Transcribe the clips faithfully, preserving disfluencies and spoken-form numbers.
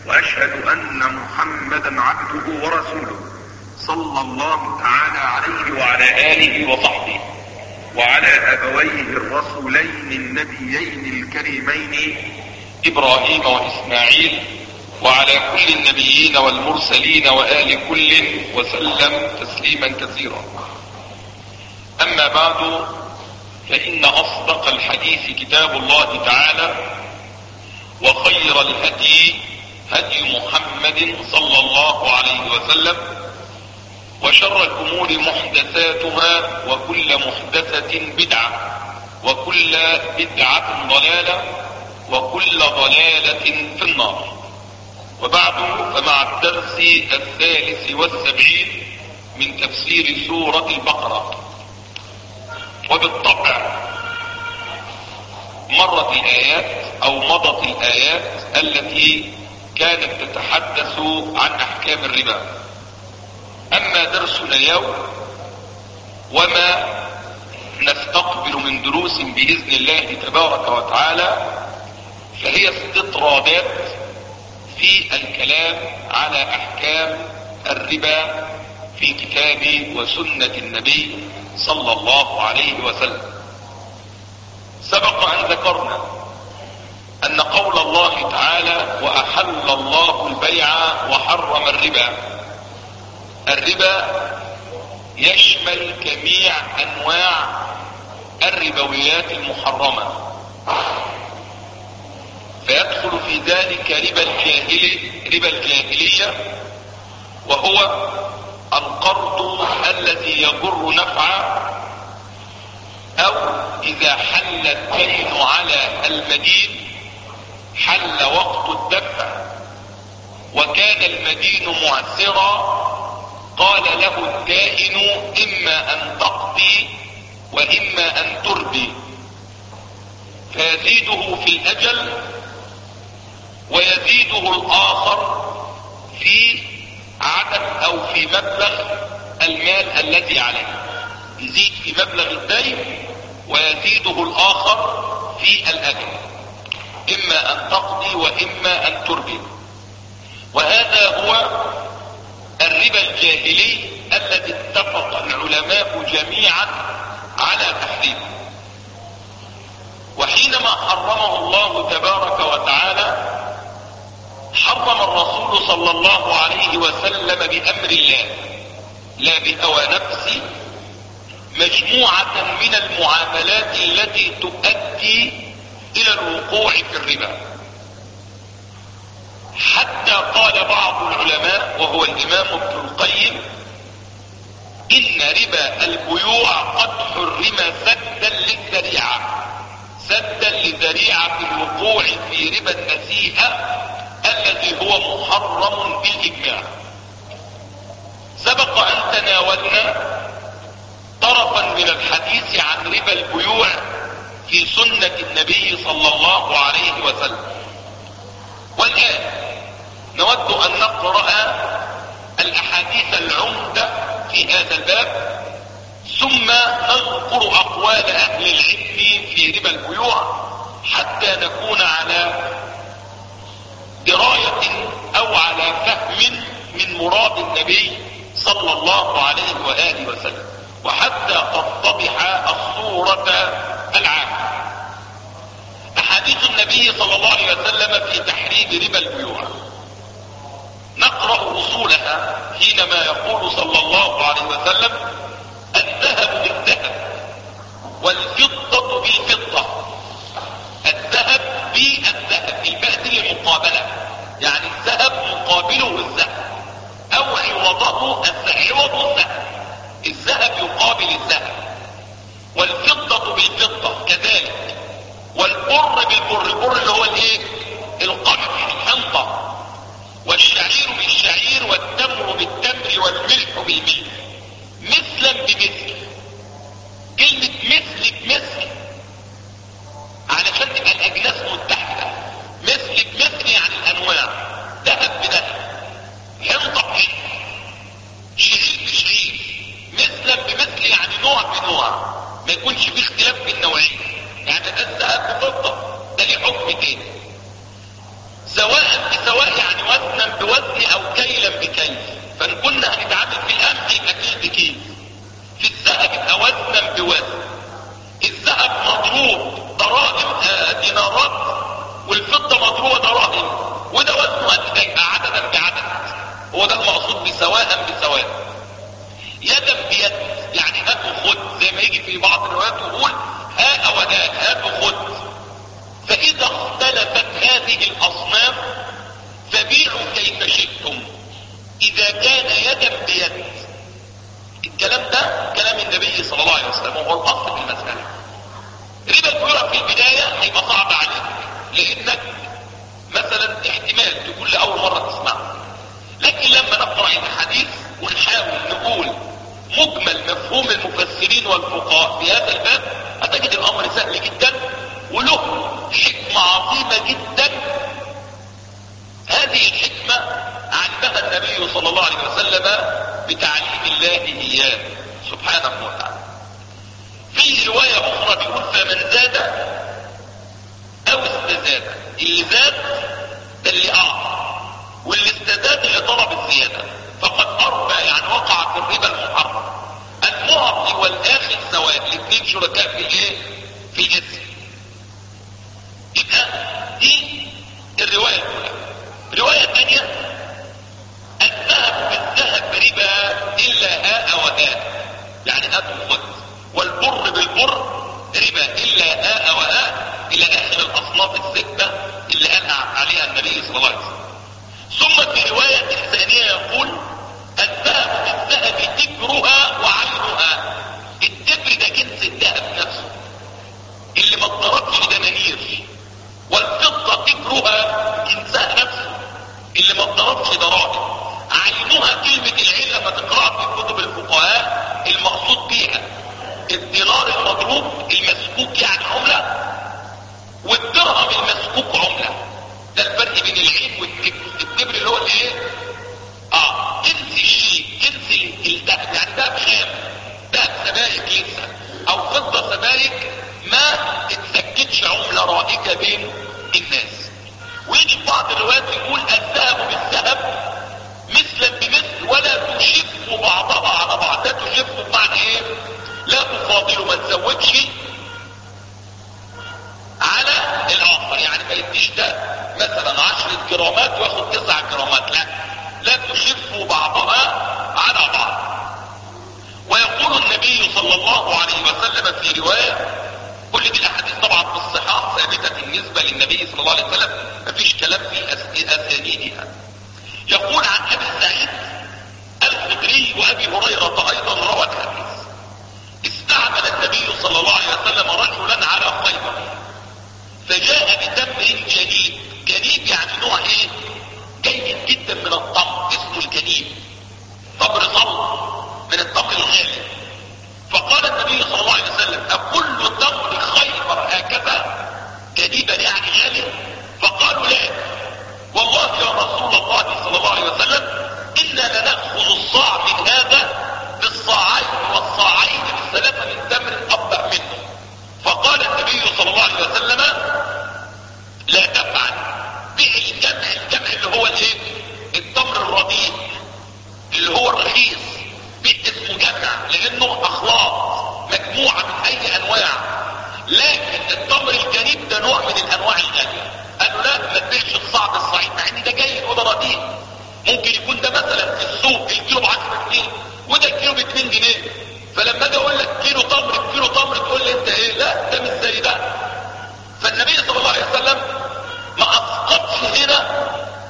وأشهد أن محمدا عبده ورسوله صلى الله تعالى عليه وعلى آله وصحبه وعلى أبويه الرسولين النبيين الكريمين إبراهيم وإسماعيل وعلى كل النبيين والمرسلين وآل كل وسلم تسليما كثيرا. أما بعد، فإن أصدق الحديث كتاب الله تعالى، وخير الهدي هدي محمد صلى الله عليه وسلم، وشر الأمور محدثاتها، وكل محدثة بدعة، وكل بدعة ضلالة، وكل ضلالة في النار. وبعد، فمع الدرس الثالث والسبعين من تفسير سورة البقرة. وبالطبع مرت الآيات أو مضت الآيات التي كانت تتحدث عن أحكام الربا. أما درسنا اليوم وما نستقبل من دروس بإذن الله تبارك وتعالى، فهي استطرادات في الكلام على أحكام الربا في كتاب وسنة النبي صلى الله عليه وسلم. سبق أن ذكرنا أن قول الله تعالى: وأحل الله البيع وحرم الربا. الربا يشمل جميع أنواع الربويات المحرمة، فيدخل في ذلك ربا الجاهلي ربا الجاهلية، وهو القرض الذي يجر نفعا، أو إذا حل الدين على المدين حل وقت الدفع وكان المدين معسرا، قال له الدائن: إما أن تقضي وإما أن تربي، فيزيده في الأجل ويزيده الآخر في عدد أو في مبلغ المال الذي عليه. يزيد في مبلغ الدين ويزيده الآخر في الأجل، إما أن تقضي وإما أن تربي. وهذا هو الربا الجاهلي الذي اتفق العلماء جميعا على تحريمه. وحينما حرمه الله تبارك وتعالى، حرم الرسول صلى الله عليه وسلم بأمر الله لا بهوى نفسه مجموعة من المعاملات التي تؤدي إلى الوقوع في الربا، حتى قال بعض العلماء وهو الإمام ابن القيم: إن ربا البيوع قد حرم سدا للذريعة سدا لذريعة الوقوع في ربا النسيئة الذي هو محرم بالإجماع. سبق أن تناولنا طرفا من الحديث عن ربا البيوع في سنة النبي صلى الله عليه وسلم، والآن نود أن نقرأ الأحاديث العمدة في هذا الباب، ثم نذكر أقوال أهل العلم في ربا البيوع حتى نكون على دراية أو على فهم من مراد النبي صلى الله عليه وآله وسلم، وحتى تتضح الصورة العامة. أحاديث النبي صلى الله عليه وسلم في تحريم ربا البيوع نقرأ أصولها حينما يقول صلى الله عليه وسلم: الذهب بالذهب والفضة بالفضة. الذهب بالذهب، الباء دي للمقابلة، يعني الذهب مقابله الذهب، أو عوضه عوض الذهب، الذهب يقابل الذهب. والفضة بالفضة كذلك، والبر بالبر، البر اللي هو الايه؟ القمح، الحنطة. والشعير بالشعير، والتمر بالتمر، والملح بالملح، مثلا بمثل. كلمة مثل بمثل علشان تبقى الأجناس متحدة. مثل بمثل يعني الأنواع، ذهب بذهب، حنطة بحنطة، شعير بشعير. مثلا بمثل يعني نوع بنوع، ما يكونش فيه اختلاف في النوعين. يعني ده الذهب بفضة، ده ليه حكم تاني، سواء بسواء يعني وزنا بوزن او كيلا بكيل، فان كنا هنتعامل في القمح يبقى كيل بكيل، في الذهب يبقى وزنا بوزن. الذهب مضروب دراهم آه دينارات، والفضة مضروبة دراهم، وده وزنه قد ده يبقى عددا بعدد. هو ده المقصود بسواء بسواء. يدا بيد يعني هات وخد، زي ما يجي في بعض الروايات يقول ها ودا، هات وخد. فإذا اختلفت هذه الأصناف فبيعوا كيف شئتم إذا كان يدا بيد. الكلام ده كلام النبي صلى الله عليه وسلم، وهو الأصل في المسألة. ربا البيوع في البداية هيبقى صعب عليك، لأنك مثلا احتمال تقول لأول مرة تسمعه، لكن لما نقرأ الحديث ونحاول نقول مجمل مفهوم المفسرين والفقهاء في هذا الباب هتجد الأمر سهل جدا وله حكمة عظيمة جدا. هذه الحكمة علمها النبي صلى الله عليه وسلم بتعليم الله إياه سبحانه وتعالى. في رواية أخرى بيقول فمن زاد أو استزاد، اللي زاد ده اللي أعطى، واللي استزاد اللي طلب الزيادة فقد أربى، يعني وقع في الربا المحرم. المعطي والآخذ سواء، الاثنين شركاء في الايه؟ في الاسم. يبقى دي الرواية الأولى. الرواية الثانية الذهب بالذهب ربا إلا هاء وهاء، يعني هات وخذ، والبر بالبر ربا إلا هاء وهاء، إلى آخر الأصناف الستة اللي قال عليها النبي صلى الله عليه وسلم. ثم في رواية ثانية يقول الذهب بالذهب تبرها وعينها. التبر ده جنس الذهب نفسه اللي ما اتضربش دنانير، والفضة تبرها جنسها نفسه اللي ما اتضربش دراهم. عينها كلمة العين لما تقرأها في كتب الفقهاء المقصود بيها الدينار المضروب المسكوك يعني عملة، والدرهم المسكوك عملة. ده الفرق بين العين والتبر. التبر اللي هو الايه؟ اه جنس الشيء، جنس الذهب، يعني دهب خام، دهب سبائك لسه، او فضة سبائك ما اتسكتش عملة رائجة بين الناس. ويجي في بعض الروايات يقول الذهب بالذهب مثلا بمثل ولا تشف بعضها على بعض. لا تشف بمعنى ايه؟ لا تفاضل، ما تزودش على الاخر، يعني ما يديش ده مثلا عشرة جرامات واخد تسع جرامات، لا لا تشف بعضها على بعض. ويقول النبي صلى الله عليه وسلم في رواية، كل دي الاحاديث طبعا في الصحاح ثابتة بالنسبة للنبي صلى الله عليه وسلم، مفيش كلام في اسانيدها. يقول عن ابي سعيد الخدري وابي هريرة ايضا روى الحديث: استعمل النبي صلى الله عليه وسلم رجلا على خيبر فجاء بتمر جنيب. جنيب يعني نوع ايه؟ جيد جدا من التمر، اسمه الجنيب، تمر صلب من التمر الغالي. فقال النبي صلى الله عليه وسلم: أكل تمر خيبر هكذا جنيبا يعني غالي؟ فقالوا لا والله يا رسول الله صلى الله عليه وسلم إنا لنأخذ الصاع من هذا بالصاعين والصاعين بالثلاثة من تمر أبدأ منه. فقال النبي صلى الله عليه وسلم: لا تفعل، بيع الجمع. الجمع اللي هو الايه؟ التمر الرديء اللي هو الرخيص، بيع اسمه جمع لانه اخلاط مجموعة من اي انواع. لكن التمر الجنيب ده نوع من الانواع الغالية. قالوا لا ما تبيعش الصعب الصعيد، مع ان ده جيد وده رديء. ممكن يكون ده مثلا في السوق الكيلو ب عشرة جنيه وده الكيلو ب اتنين جنيه، فلما اجي اقول لك كيلو تمر كيلو تمر تقول لي انت ايه؟ لا ده مش زي ده. فالنبي صلى الله عليه وسلم ما اسقطش هنا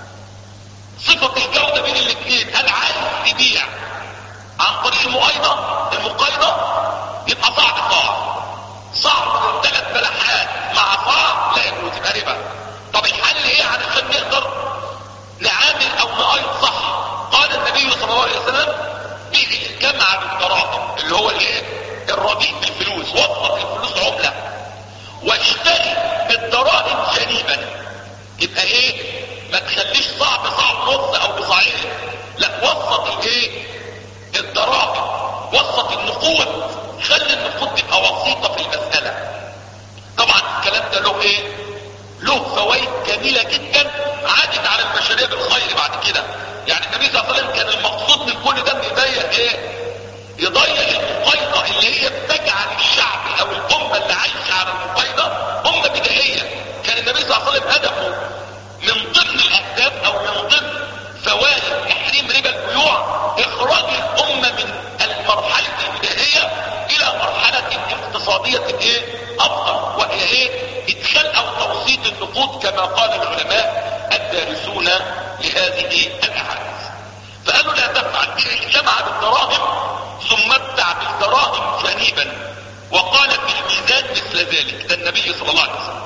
صفة الجودة بين الاثنين. قال عايز تبيع عن طريق المقايضة، المقايضة يبقى صاع بصاع، صاع من ثلاث بلحات مع صاع لا يجوز، يبقى ربا. طب الحل ايه علشان نقدر نعامل او نقايض صح؟ قال النبي صلى الله عليه وسلم: بيع الجمع بالدراهم اللي هو الايه؟ الرديء بالفلوس، وصف الفلوس عملة، واشتري بالدراهم جنيبا. يبقى ايه؟ ما تخليش صاع بصاع ونص او بصاعين، لا وسط الايه؟ الدراهم، وسط النقود، خلي النقود تبقى وسيطة في المسألة. طبعا الكلام ده له ايه؟ له فوائد جميلة جدا عادت على البشرية بالخير بعد كده. يعني النبي صلى الله عليه وسلم كان المقصود من كل ده ان يضيق ايه؟ يضيق المقايضة اللي هي بتجعل الشعب او الامة اللي عايشة على المقايضة امة بدائية. كان النبي صلى الله عليه وسلم هدفه من ضمن الاهداف او من ضمن فوائد تحريم ربا البيوع اخراج الامة من المرحلة البدائية الى مرحلة اقتصادية ايه؟ افضل، وهي ايه؟ ادخال او توسيط النقود كما قال العلماء الدارسون لهذه الاحاديث. فقالوا لا تفعل، اجتمع بالدراهم ثم ابتع بالدراهم جانبا وقال في الميزان مثل ذلك، ده النبي صلى الله عليه وسلم.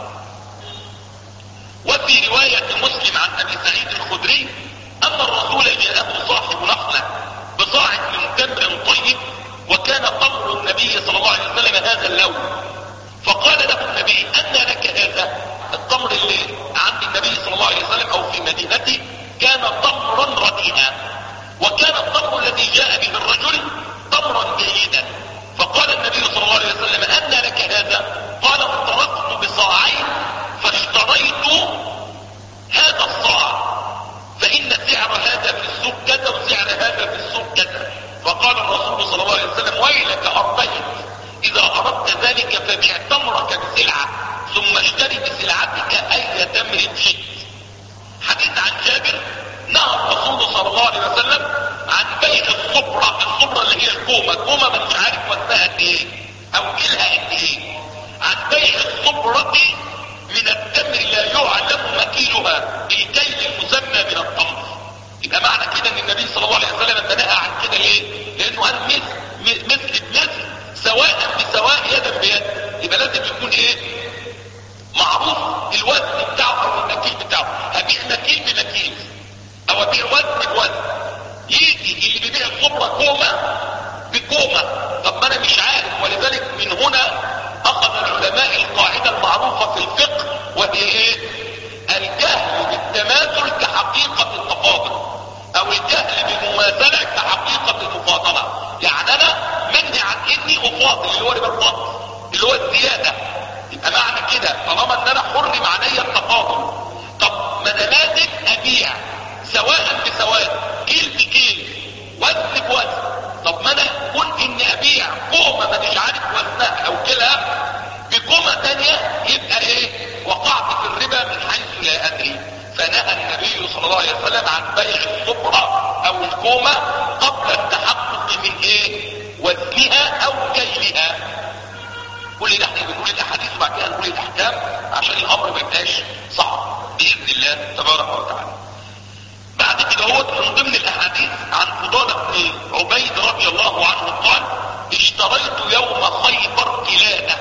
وفي رواية مسلم عن ابي سعيد الخدري ان الرسول جاءه صاحب نخلة بصاع من تمر طيب وكان تمر النبي صلى الله عليه وسلم هذا اللون، فقال له النبي ان لك هذا التمر اللي عند النبي صلى الله عليه وسلم او في مدينته كان تمرا رديئا، وكان التمر الذي جاء به الرجل تمرا جيدا. فقال النبي صلى الله عليه وسلم ان لك هذا؟ قال انطلقت بصاعين فاشتريت هذا الصاع فان سعر هذا في السوق كذا وسعر هذا في السوق كذا. فقال الرسول صلى الله عليه وسلم ويلك اربيت، اذا اردت ذلك فبيع تمرك بسلعة ثم اشتري بسلعتك اي تمر شئت. حديث عن جابر نهى الرسول صلى الله عليه وسلم عن بيع الصبرة، الصبرة اللي هي الكومة، الكومة ما مش عارف وزنها قد ايه او كيلها قد ايه، عن بيع الصبرة من التمر لا يعلم مكيلها، الكيل المسمى من التمر. يبقى معنى كده ان النبي صلى الله عليه وسلم نهى عن كده ليه؟ لانه قال مثل مثل بمثل سواء بسواء يدا بيد، يبقى لازم يكون ايه؟ معروف الوزن بتاعه او المكيل بتاعه. هبيع مكيل بمكيل او ابيع وزن بوزن، يجي اللي بيبيع الصبرة كومة بكومة. طب ما انا مش عارف، ولذلك من هنا اخذ العلماء القاعدة المعروفة في الفقه وهي ايه؟ الجهل بالتماثل كحقيقة التفاضل او الجهل بالمماثلة كحقيقة المفاضلة. يعني انا منهي عن اني افاضل اللي هو ربا الفضل اللي هو الزيادة، يبقى معنى كده طالما ان انا حرم عليا التفاضل. طب ما انا لازم ابيع سواء بسواء، كيل بكيل، وزن بوزن. طب ما انا كون اني ابيع كومة ما مش عارف وزنها او كيلها بكومة تانية، يبقى ايه؟ وقعت في الربا من حيث لا ادري. فنهى النبي صلى الله عليه وسلم عن بيع الصبرة او الكومة قبل التحقق من ايه؟ وزنها او كيلها. كل ده احنا بنقول الاحاديث وبعد كده نقول الاحكام عشان الامر ما يبقاش صعب باذن الله تبارك وتعالى. بعد كده هو من ضمن الاحاديث عن فضالة بن عبيد رضي الله عنه قال اشتريت يوم خيبر قلادة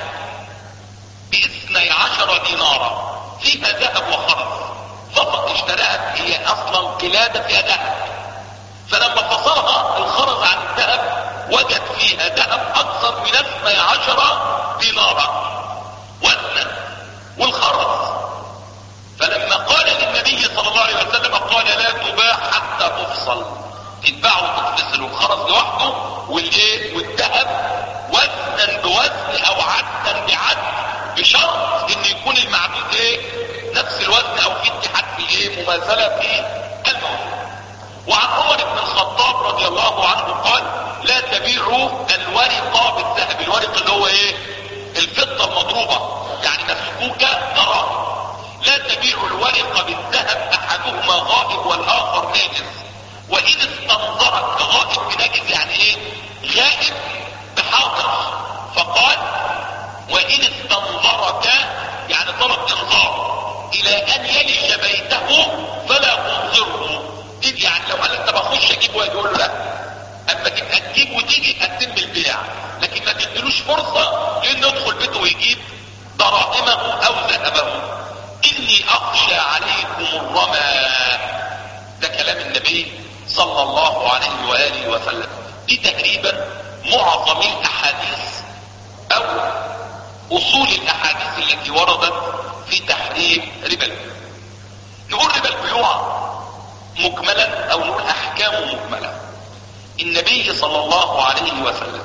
باثني عشر دينارا فيها ذهب وخرز. فقط اشتراها، هي اصلا قلادة فيها ذهب، فلما فصلها الخرز عن الذهب وجد فيها ذهب اكثر من اثني عشر دينارا وزنا والخرز. فلما قال للنبي صلى الله عليه وسلم قال لا تباع حتى تفصل، تتباع وتتفصل، الخرز لوحده والايه والذهب وزنا بوزن او عدا بعد، بشرط ان يكون المعدود ايه؟ نفس الوزن او في اتحاد في الايه؟ مماثله في الموضوع. وعن عمر بن الخطاب رضي الله عنه قال لا تبيعوا الورق بالذهب، الورق اللي هو ايه؟ الفضة المضروبة يعني مسكوكة دراهم. لا تبيعوا الورق بالذهب احدهما غائب والاخر ناجز، وان استنظرت غائب بناجز يعني ايه؟ غائب بحاضر. فقال وان استنظرك يعني طلب انظار الى ان يلج بيته فلا تنظره. يعني لو قال انت بخش اجيب واجي يقول له لا، اما تبقى تجيب وتيجي تتم البيع، لكن ما تديلوش فرصه لانه يدخل بيته ويجيب دراهمه او ذهبه. اني اخشى عليكم الرمى، ده كلام النبي صلى الله عليه واله وسلم. دي تقريبا معظم الاحاديث او اصول الاحاديث التي وردت في تحريم ربا البيوع. نقول ربا البيوع مجملا او نقول احكامه مجمله. النبي صلى الله عليه وسلم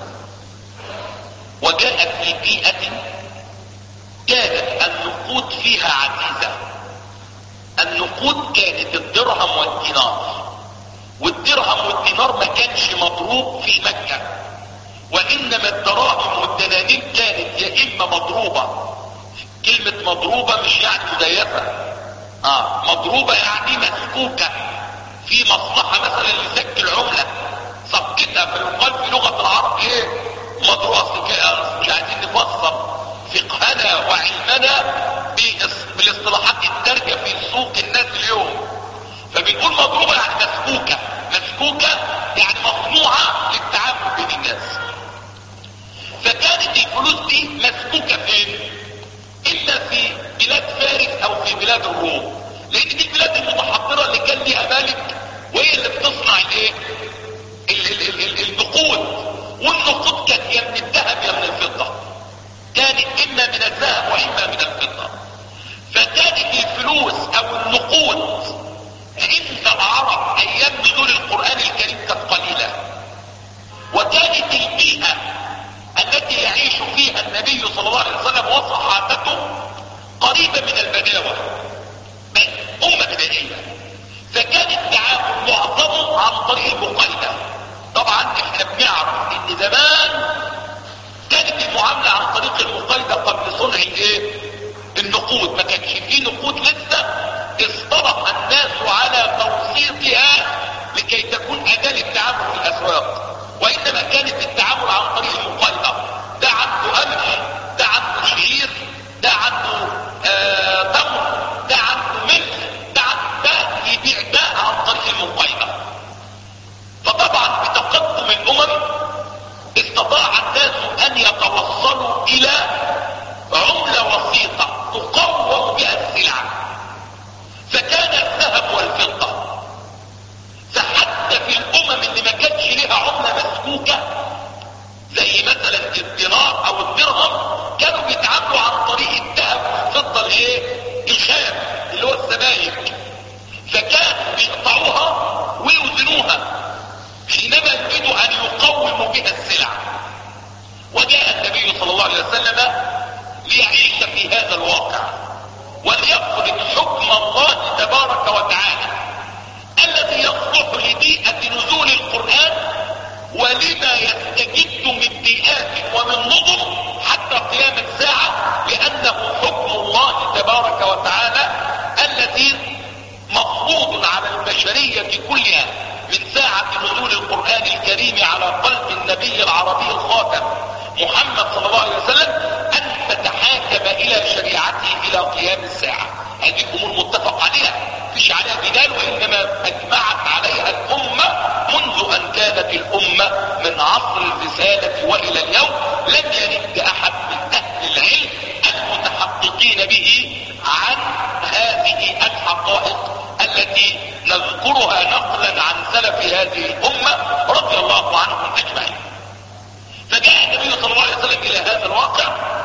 وجاء في بيئة كانت النقود فيها عزيزة، النقود كانت الدرهم والدينار، والدرهم والدينار ما كانش مضروب في مكة، وانما الدراهم والدنانير كانت يا اما مضروبة، كلمة مضروبة مش يعني مزيفة، اه مضروبة يعني مسكوكة في مصلحة مثلا لسك العملة صفقتها، فيقال في لغة العرب ايه مضروبة. مش عايزين نفسر فقهنا وعلمنا بالاصطلاحات الدارجة في سوق الناس اليوم، فبنقول مضروبة يعني مسكوكة، مسكوكة يعني مصنوعة للتعامل بين الناس. فكانت الفلوس دي مسكوكة فين؟ الا في بلاد فارس او في بلاد الروم، لان دي البلاد المتحضرة اللي كان ليها مالك وهي اللي بتصنع الايه النقود، والنقود كانت يا من الذهب يا من الفضة، كانت اما من الذهب واما من الفضة. فكانت الفلوس او النقود عند العرب ايام نزول القرآن الكريم كانت قليلة، وكانت البيئة التي يعيش فيها النبي صلى الله عليه وسلم وصحابته قريبة من البداوة، أمة بدائية، فكان التعامل معظمه عن طريق المقايضة. طبعا احنا بنعرف ان زمان كانت المعاملة عن طريق المقايضة قبل صنع الايه النقود، ما كانش فيه نقود لسه، اصطلح الناس على توثيقها لكي تكون اداة للتعامل في الاسواق، وانما كانت التعامل عن طريق المقايضة، ده عنده قمح، ده عنده شعير، ده عنده آه تمر، ده عنده ملح، ده عنده ده يبيع ده عن طريق المقايضة. فطبعا بتقدم الامم استطاع الناس ان يتوصلوا الى عملة وسيطة تقوم بها السلع، فكان الذهب والفضة. فحتى في الامم اللي ما كانش لها عملة مسكوكة زي مثلا الدينار او الدرهم، كانوا بيتعاملوا عن طريق الذهب والفضة الايه الخام اللي هو السبائك، فكانوا بيقطعوها ويوزنوها حينما يريدوا ان يقوموا بها السلع. وجاء النبي صلى الله عليه وسلم ليعيش في هذا الواقع وليفرض حكم الله تبارك وتعالى الذي يصلح لبيئة نزول القرآن ولما يستجد من بيئات ومن نظم حتى قيام الساعة، لأنه حكم الله تبارك وتعالى الذي مفروض على البشرية كلها من ساعة نزول القرآن الكريم على قلب النبي العربي الخاتم محمد صلى الله عليه وسلم أن تتحاكم إلى شريعته إلى قيام الساعة. هذه أمور متفق عليها فيش عليها جدال، وإنما أجمعت عليها الأمة منذ أن كانت الأمة من عصر الرسالة وإلى اليوم. لم يرد أحد من أهل العلم المتحققين به عن هذه الحقائق التي نذكرها نقلا عن سلف هذه الأمة رضي الله عنهم أجمعين. فجاء النبي صلى الله عليه وسلم إلى هذا الواقع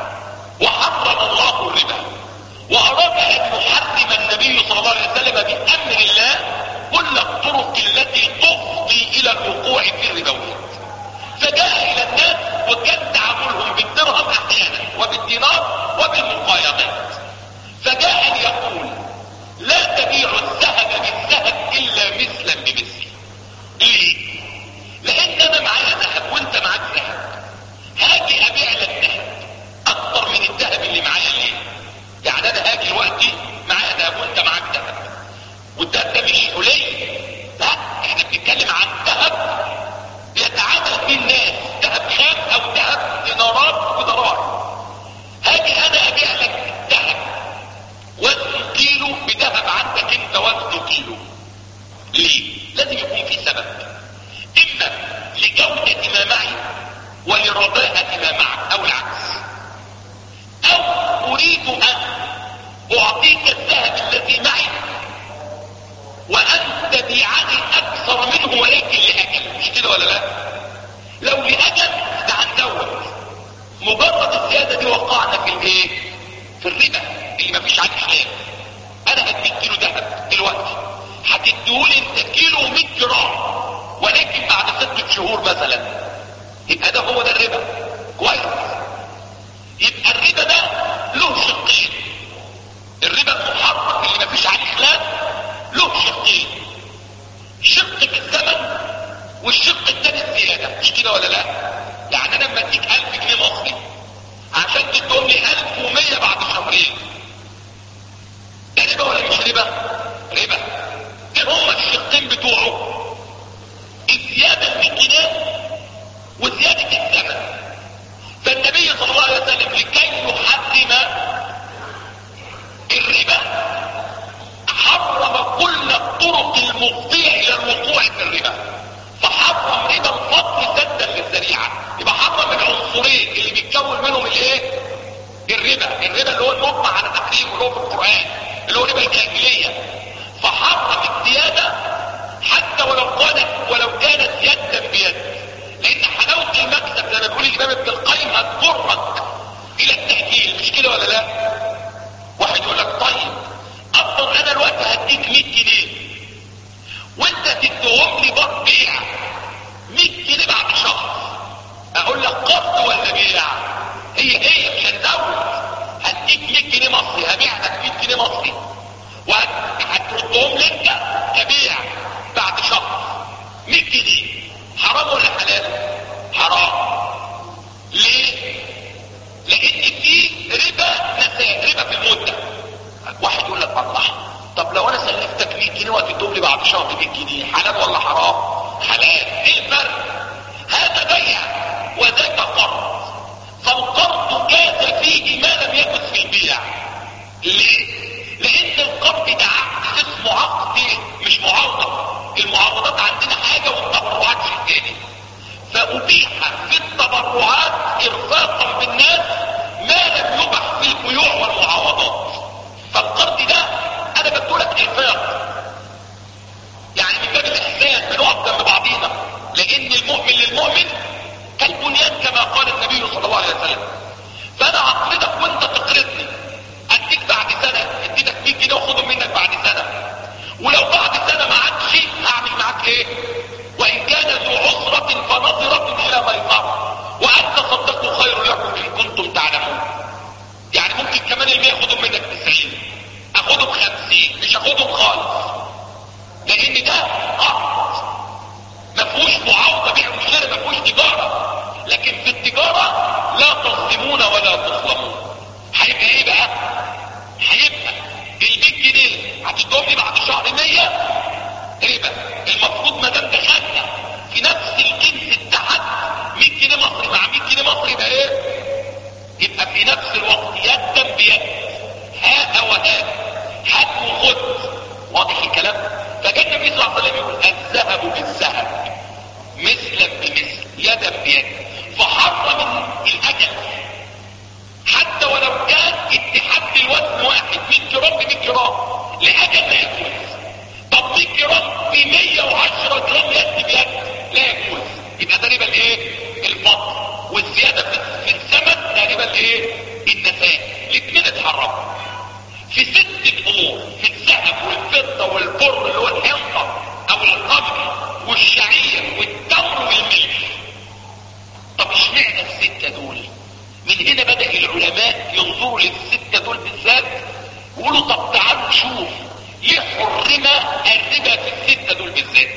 وحرم الله الربا، وأراد أن يحرم النبي صلى الله عليه وسلم بأمر الله كل الطرق التي تفضي إلى الوقوع في الربويات. فجاء إلى الناس وكان تعاملهم بالدرهم أحيانا وبالدينار وبالمقايضات، فجاء يقول لا تبيع الذهب بالذهب إلا مثلا بمثل. ليه؟ لأن أنا معايا ذهب وأنت معاك ذهب، هاجي أبيع لك ذهب أكتر من الذهب اللي معايا. ليه؟ يعني أنا هاجي وقتي معايا ذهب وأنت معاك ذهب، والذهب ده مش قليل، لا احنا بنتكلم عن ذهب يتعامل فيه الناس، ذهب خام أو ذهب دينارات ودراهم. هاجي أنا أبيع لك ذهب وزن كيلو بذهب عندك انت وزنه كيلو. ليه؟ لازم يكون في سبب، اما لجودة ما معي ولرضاءة ما معك او العكس، او اريد ان اعطيك الذهب الذي معي وان تبيعني اكثر منه ولكن لاجل، مش كده ولا لا؟ لو لاجل ده هنزود، مجرد الزيادة دي وقعنا في الايه؟ في الربا اللي مفيش عليه حلال. انا هديك كيلو ذهب دلوقتي، هتديهولي انت كيلو مية جرام، ولكن بعد ستة شهور مثلا، يبقى ده هو ده الربا. كويس؟ يبقى الربا ده له شقين، الربا المحرم اللي مفيش عليه خلاف له شقين، شق في الثمن والشق الثاني الزياده، مش كده ولا لا؟ يعني انا لما اديك ألف جنيه مصري عشان تدوم لي ألف ومية بعد شهرين، ده ربا ولا مش ربا؟ ربا. ايه هما الشقين بتوعه؟ الزياده في الجنيه وزياده الثمن. فالنبي صلى الله عليه وسلم لكي يحرم الربا حرم كل الطرق المفضيه الى الوقوع في الربا، فحرم ربا الفضل سدا للذريعه. يبقى حرم العنصرين اللي بيتكون منهم الايه؟ الربا. الربا اللي هو المجمع على تحريمه اللي هو في القران اللي هو ربا الجاهليه، فحرم الزياده حتى ولو كانت ولو كانت يدا بيد، لان حلاوه المكسب زي ما بيقول الامام ابن القيم هتجرك الى التاجيل، مش كده ولا لا؟ واحد يقول لك طيب افضل انا الوقت هديك مية جنيه وانت تديهم لي بر بيع مية جنيه بعد شهر، اقول لك قرض ولا بيع؟ هي هي مش هتزود، هديك مية جنيه مصري هبيع لك مية جنيه مصري وهتردهم لي انت كبيع بعد شهر مية جنيه. حرام ولا حلال؟ حرام. ليه؟ لان في ربا نساء، ربا في المده. واحد يقول لك الله، طب لو انا سلفتك مية جنيه وهتدوم لي بعد شهر مية جنيه، حلال ولا حرام؟ حلال. ايه الفرق؟ هذا بيع وذاك قرض، فالقرض جاز فيه ما لم يجوز في البيع. ليه؟ لان القرض ده عقد اسمه عقد مش معارضه. المعارضات عندنا حاجه والتبرعات شيء تاني، فابيح في التبرعات ارفاقا بالناس ما لم يبح في البيوع والمعاوضات. فالقرض ده انا بدولك ارفاق، يعني من باب الاحسان بنقف جنب بعضينا، لان المؤمن للمؤمن كالبنيان كما قال النبي صلى الله عليه وسلم. فانا هقرضك وانت تقرضني، اديك بعد سنه اديتك مية جنيه واخدهم منك بعد سنه، ولو بعد سنه ما عادش هعمل معاك ايه؟ وان كان ذو عسره فنظره الى ميسره وان تصدقوا خير لكم ان كنتم تعلمون. يعني ممكن كمان المية اخدهم منك تسعين، اخدهم خمسين، مش اخدهم خالص، لان ده قرض ما فيهوش معاوضه بيع وشراء، ما فيهوش تجاره. لكن في التجاره لا تظلمون ولا تظلمون. هيبقى ايه بقى؟ هيبقى ال مية جنيه هتدوم لي بعد شهر مية ربا. المفروض ما دام دخلنا في نفس الجنس التحت مية جنيه مصري مع مية جنيه مصري يبقى ايه؟ يبقى في نفس الوقت يدا بيد، هات وهات، هات وخد. واضح الكلام؟ فكان النبي صلى الله عليه وسلم يقول الذهب بالذهب مثلا بمثل يدا بيد، فحرم الاجل حتى ولو كان اتحاد الوزن واحد مية جرام ب مية جرام لاجل لا يجوز. طب مية جرام ب مية وعشرة جرام يد بيد لا يجوز، يبقى ده ربا الايه؟ الفضل. والزياده في الثمن ده ربا الايه؟ النساء. الاثنين اتحرموا في ستة امور، في الذهب والفضه والبر اللي هو الحنطه او القمح والشعير والتمر والملح. طب اشمعنى الستة دول؟ من هنا بدأ العلماء ينظروا للستة دول بالذات ويقولوا طب تعالوا نشوف ليه حرم الربا في الستة دول بالذات.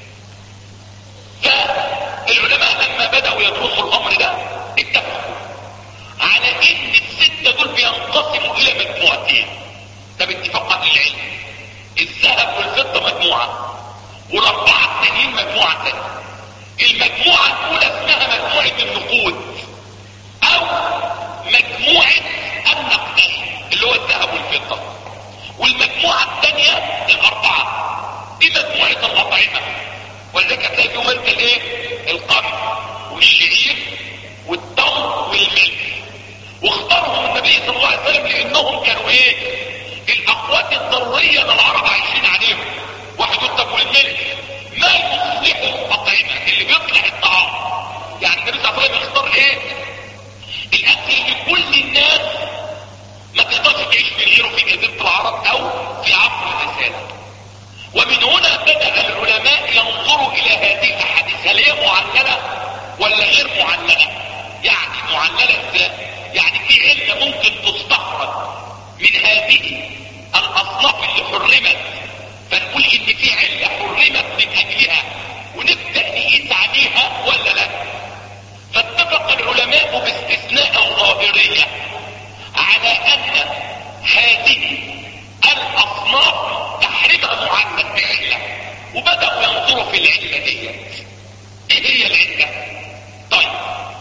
فالعلماء لما بدأوا يدرسوا الامر ده اتفقوا على ان الستة دول بينقسموا الى مجموعتين. ده باتفاق اهل العلم. الذهب والفضة مجموعة والاربعة التانيين مجموعة تانية. المجموعة الاولى اسمها مجموعة النقود او مجموعة النقدين اللي هو الذهب والفضة، والمجموعة الثانية الاربعة دي مجموعة الاطعمة، ولذلك هتلاقي فيهم انت الايه؟ القمح والشعير والتمر والملح. واختارهم النبي صلى الله عليه وسلم لانهم كانوا ايه؟ الاقوات الضرورية اللي العرب عايشين عليهم. واحد يقول طب والملح ما يصلح الاطعمة اللي بيصلح الطعام. يعني النبي صلى الله عليه وسلم اختار ايه؟ الاكل اللي كل الناس ما تقدرش تعيش من غيره في جزيرة العرب او في عصر الرسالة. ومن هنا بدأ العلماء ينظروا الى هذه الاحاديث، هل هي معللة ولا غير معللة؟ يعني معللة ازاي؟ يعني في علة ممكن تستخرج من هذه الاصناف اللي حرمت فنقول ان في علة حرمت من اجلها ونبدأ نقيس عليها ولا لا؟ فاتفق العلماء باستثناء الظاهرية على ان هذه الاصناف تحرمها معلق بعلة، وبدأوا ينظروا في العلة ديت. ايه هي العلة؟ طيب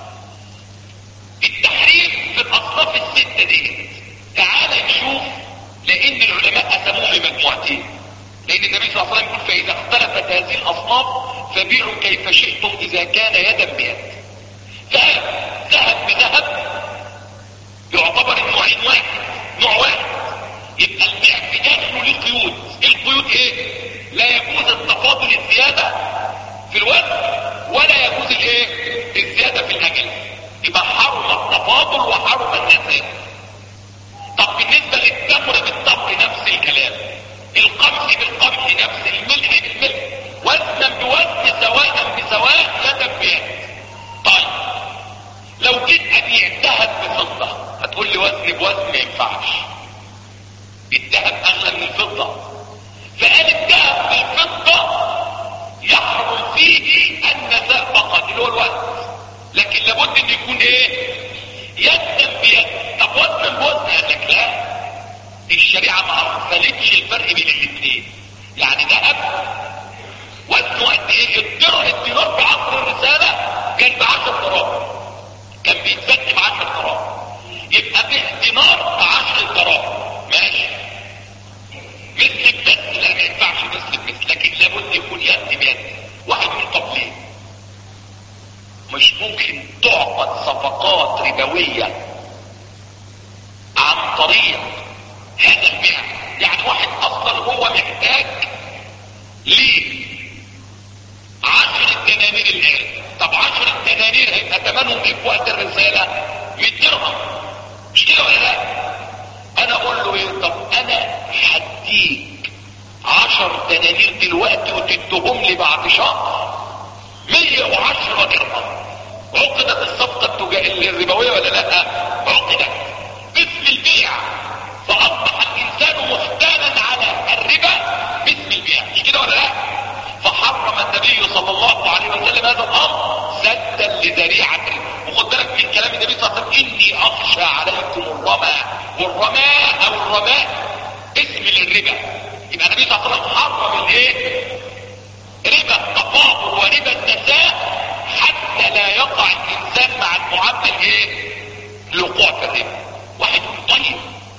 التحريم في الاصناف الستة ديت تعال نشوف، لان العلماء قسموه لمجموعتين، لان النبي صلى الله عليه وسلم يقول فاذا اختلفت هذه الاصناف فبيعوا كيف شئتم اذا كان يدا بيد. فذهب بذهب يعتبر النوعين واحد، نوع واحد، يبقى البيع في داخله له قيود. القيود ايه؟ لا يجوز التفاضل الزيادة في الوزن ولا يجوز الايه؟ الزيادة في الاجل. يبقى حرم التفاضل وحرم النساء. طب بالنسبة للتمر بالتمر نفس الكلام، القمح بالقمح نفس، الملح بالملح، وزنا بوزن سواء بسواء يدا بيد. طيب لو جيت ابيع الذهب بفضة هتقول لي وزن بوزن ما ينفعش، الذهب اغلى من الفضة. فقال الذهب بالفضة يحرم فيه النساء فقط اللي هو الوزن، لكن لابد ان يكون ايه؟ يدا بيد. طب وزنا بوزن قال لك لا، الشريعة ما عرفتش الفرق بين الاثنين. يعني ذهب وزنه قد ايه؟ الدرهم الدينار في عصر الرسالة كان بعشر دراهم، كان بيتزكي بعشر دراهم، يبقى به دينار بعشر دراهم ماشي. مثل بمثل لا ما ينفعش مثل بمثل، لكن لابد يكون يد بيد. واحد من قبلين مش ممكن تعقد صفقات ربوية عن طريق هذا البيع. يعني واحد اصلا هو محتاج ليه عشرة دنانير الان، طب عشرة دنانير هيبقى ثمنهم ايه في وقت الرسالة؟ مية درهم، مش كده ولا لا؟ انا اقول له ايه؟ طب انا هديك عشر دنانير دلوقتي وتدهم لي بعد شهر مية وعشرة درهم. عقدت الصفقة الربوية ولا لا؟ عقدت باسم البيع، فاصبح الانسان محتالا على الربا باسم البيع، مش كده ولا لا؟ فحرم النبي صلى الله عليه وسلم هذا الامر سدا لذريعة. وخد بالك من كلام النبي صلى الله عليه وسلم، اني اخشى عليكم الرماء، والرماء او الرماء اسم للربا. يبقى النبي صلى الله عليه وسلم حرم الايه؟ ربا التفاضل وربا النساء حتى لا يقع الانسان مع المعامله ايه؟ الوقوع في الربا. واحد يقول طيب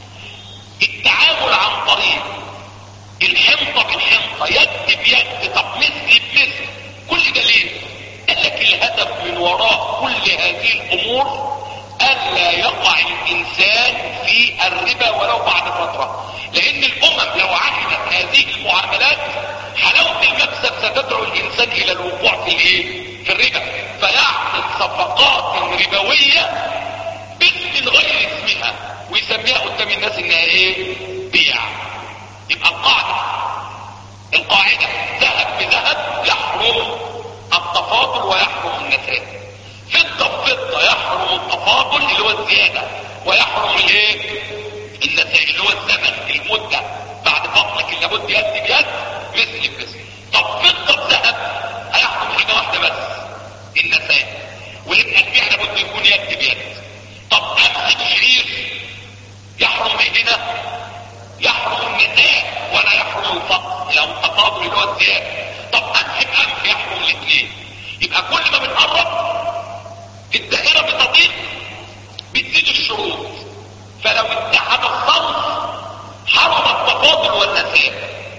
التعامل عن طريق الحنطه بالحنطه، يد بيد، طب مثل بمثل، كل ده ليه؟ قال لك الهدف من وراء كل هذه الامور الا يقع الانسان في الربا ولو بعد فتره، لان الامم لو عهدت هذه المعاملات حلاوه المكسب ستدعو الانسان الى الوقوع في الايه؟ في الربا، فيعقد صفقات ربويه باسم غير اسمها ويسميها قدام الناس انها ايه؟ بيع. يبقى القاعده القاعده ذهب بذهب يحرم التفاضل ويحرم النساء، فضه بفضه يحرم التفاضل اللي هو الزياده، ويحرم الايه؟ النساء اللي هو الزمن المده بعد فضلك اللي لابد يد بيد مثل بمثل. طب فضه بذهب هيحرم حاجه واحده بس، النساء، ويبقى البيع لابد يكون يد بيد. طب امسك شعير يحرم هنا، يحرم النساء ولا يحرم الفضل لو التفاضل اللي هو الزياده. طب امسك امس يحرم الاثنين. يبقى كل ما بنقرب الدائره بتضيق بتزيد الشروط، فلو اتحد الصنف حرم التفاضل والنساء.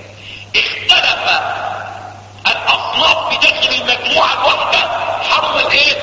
اختلف الاصناف بداخل المجموعه الواحده حرم الايه؟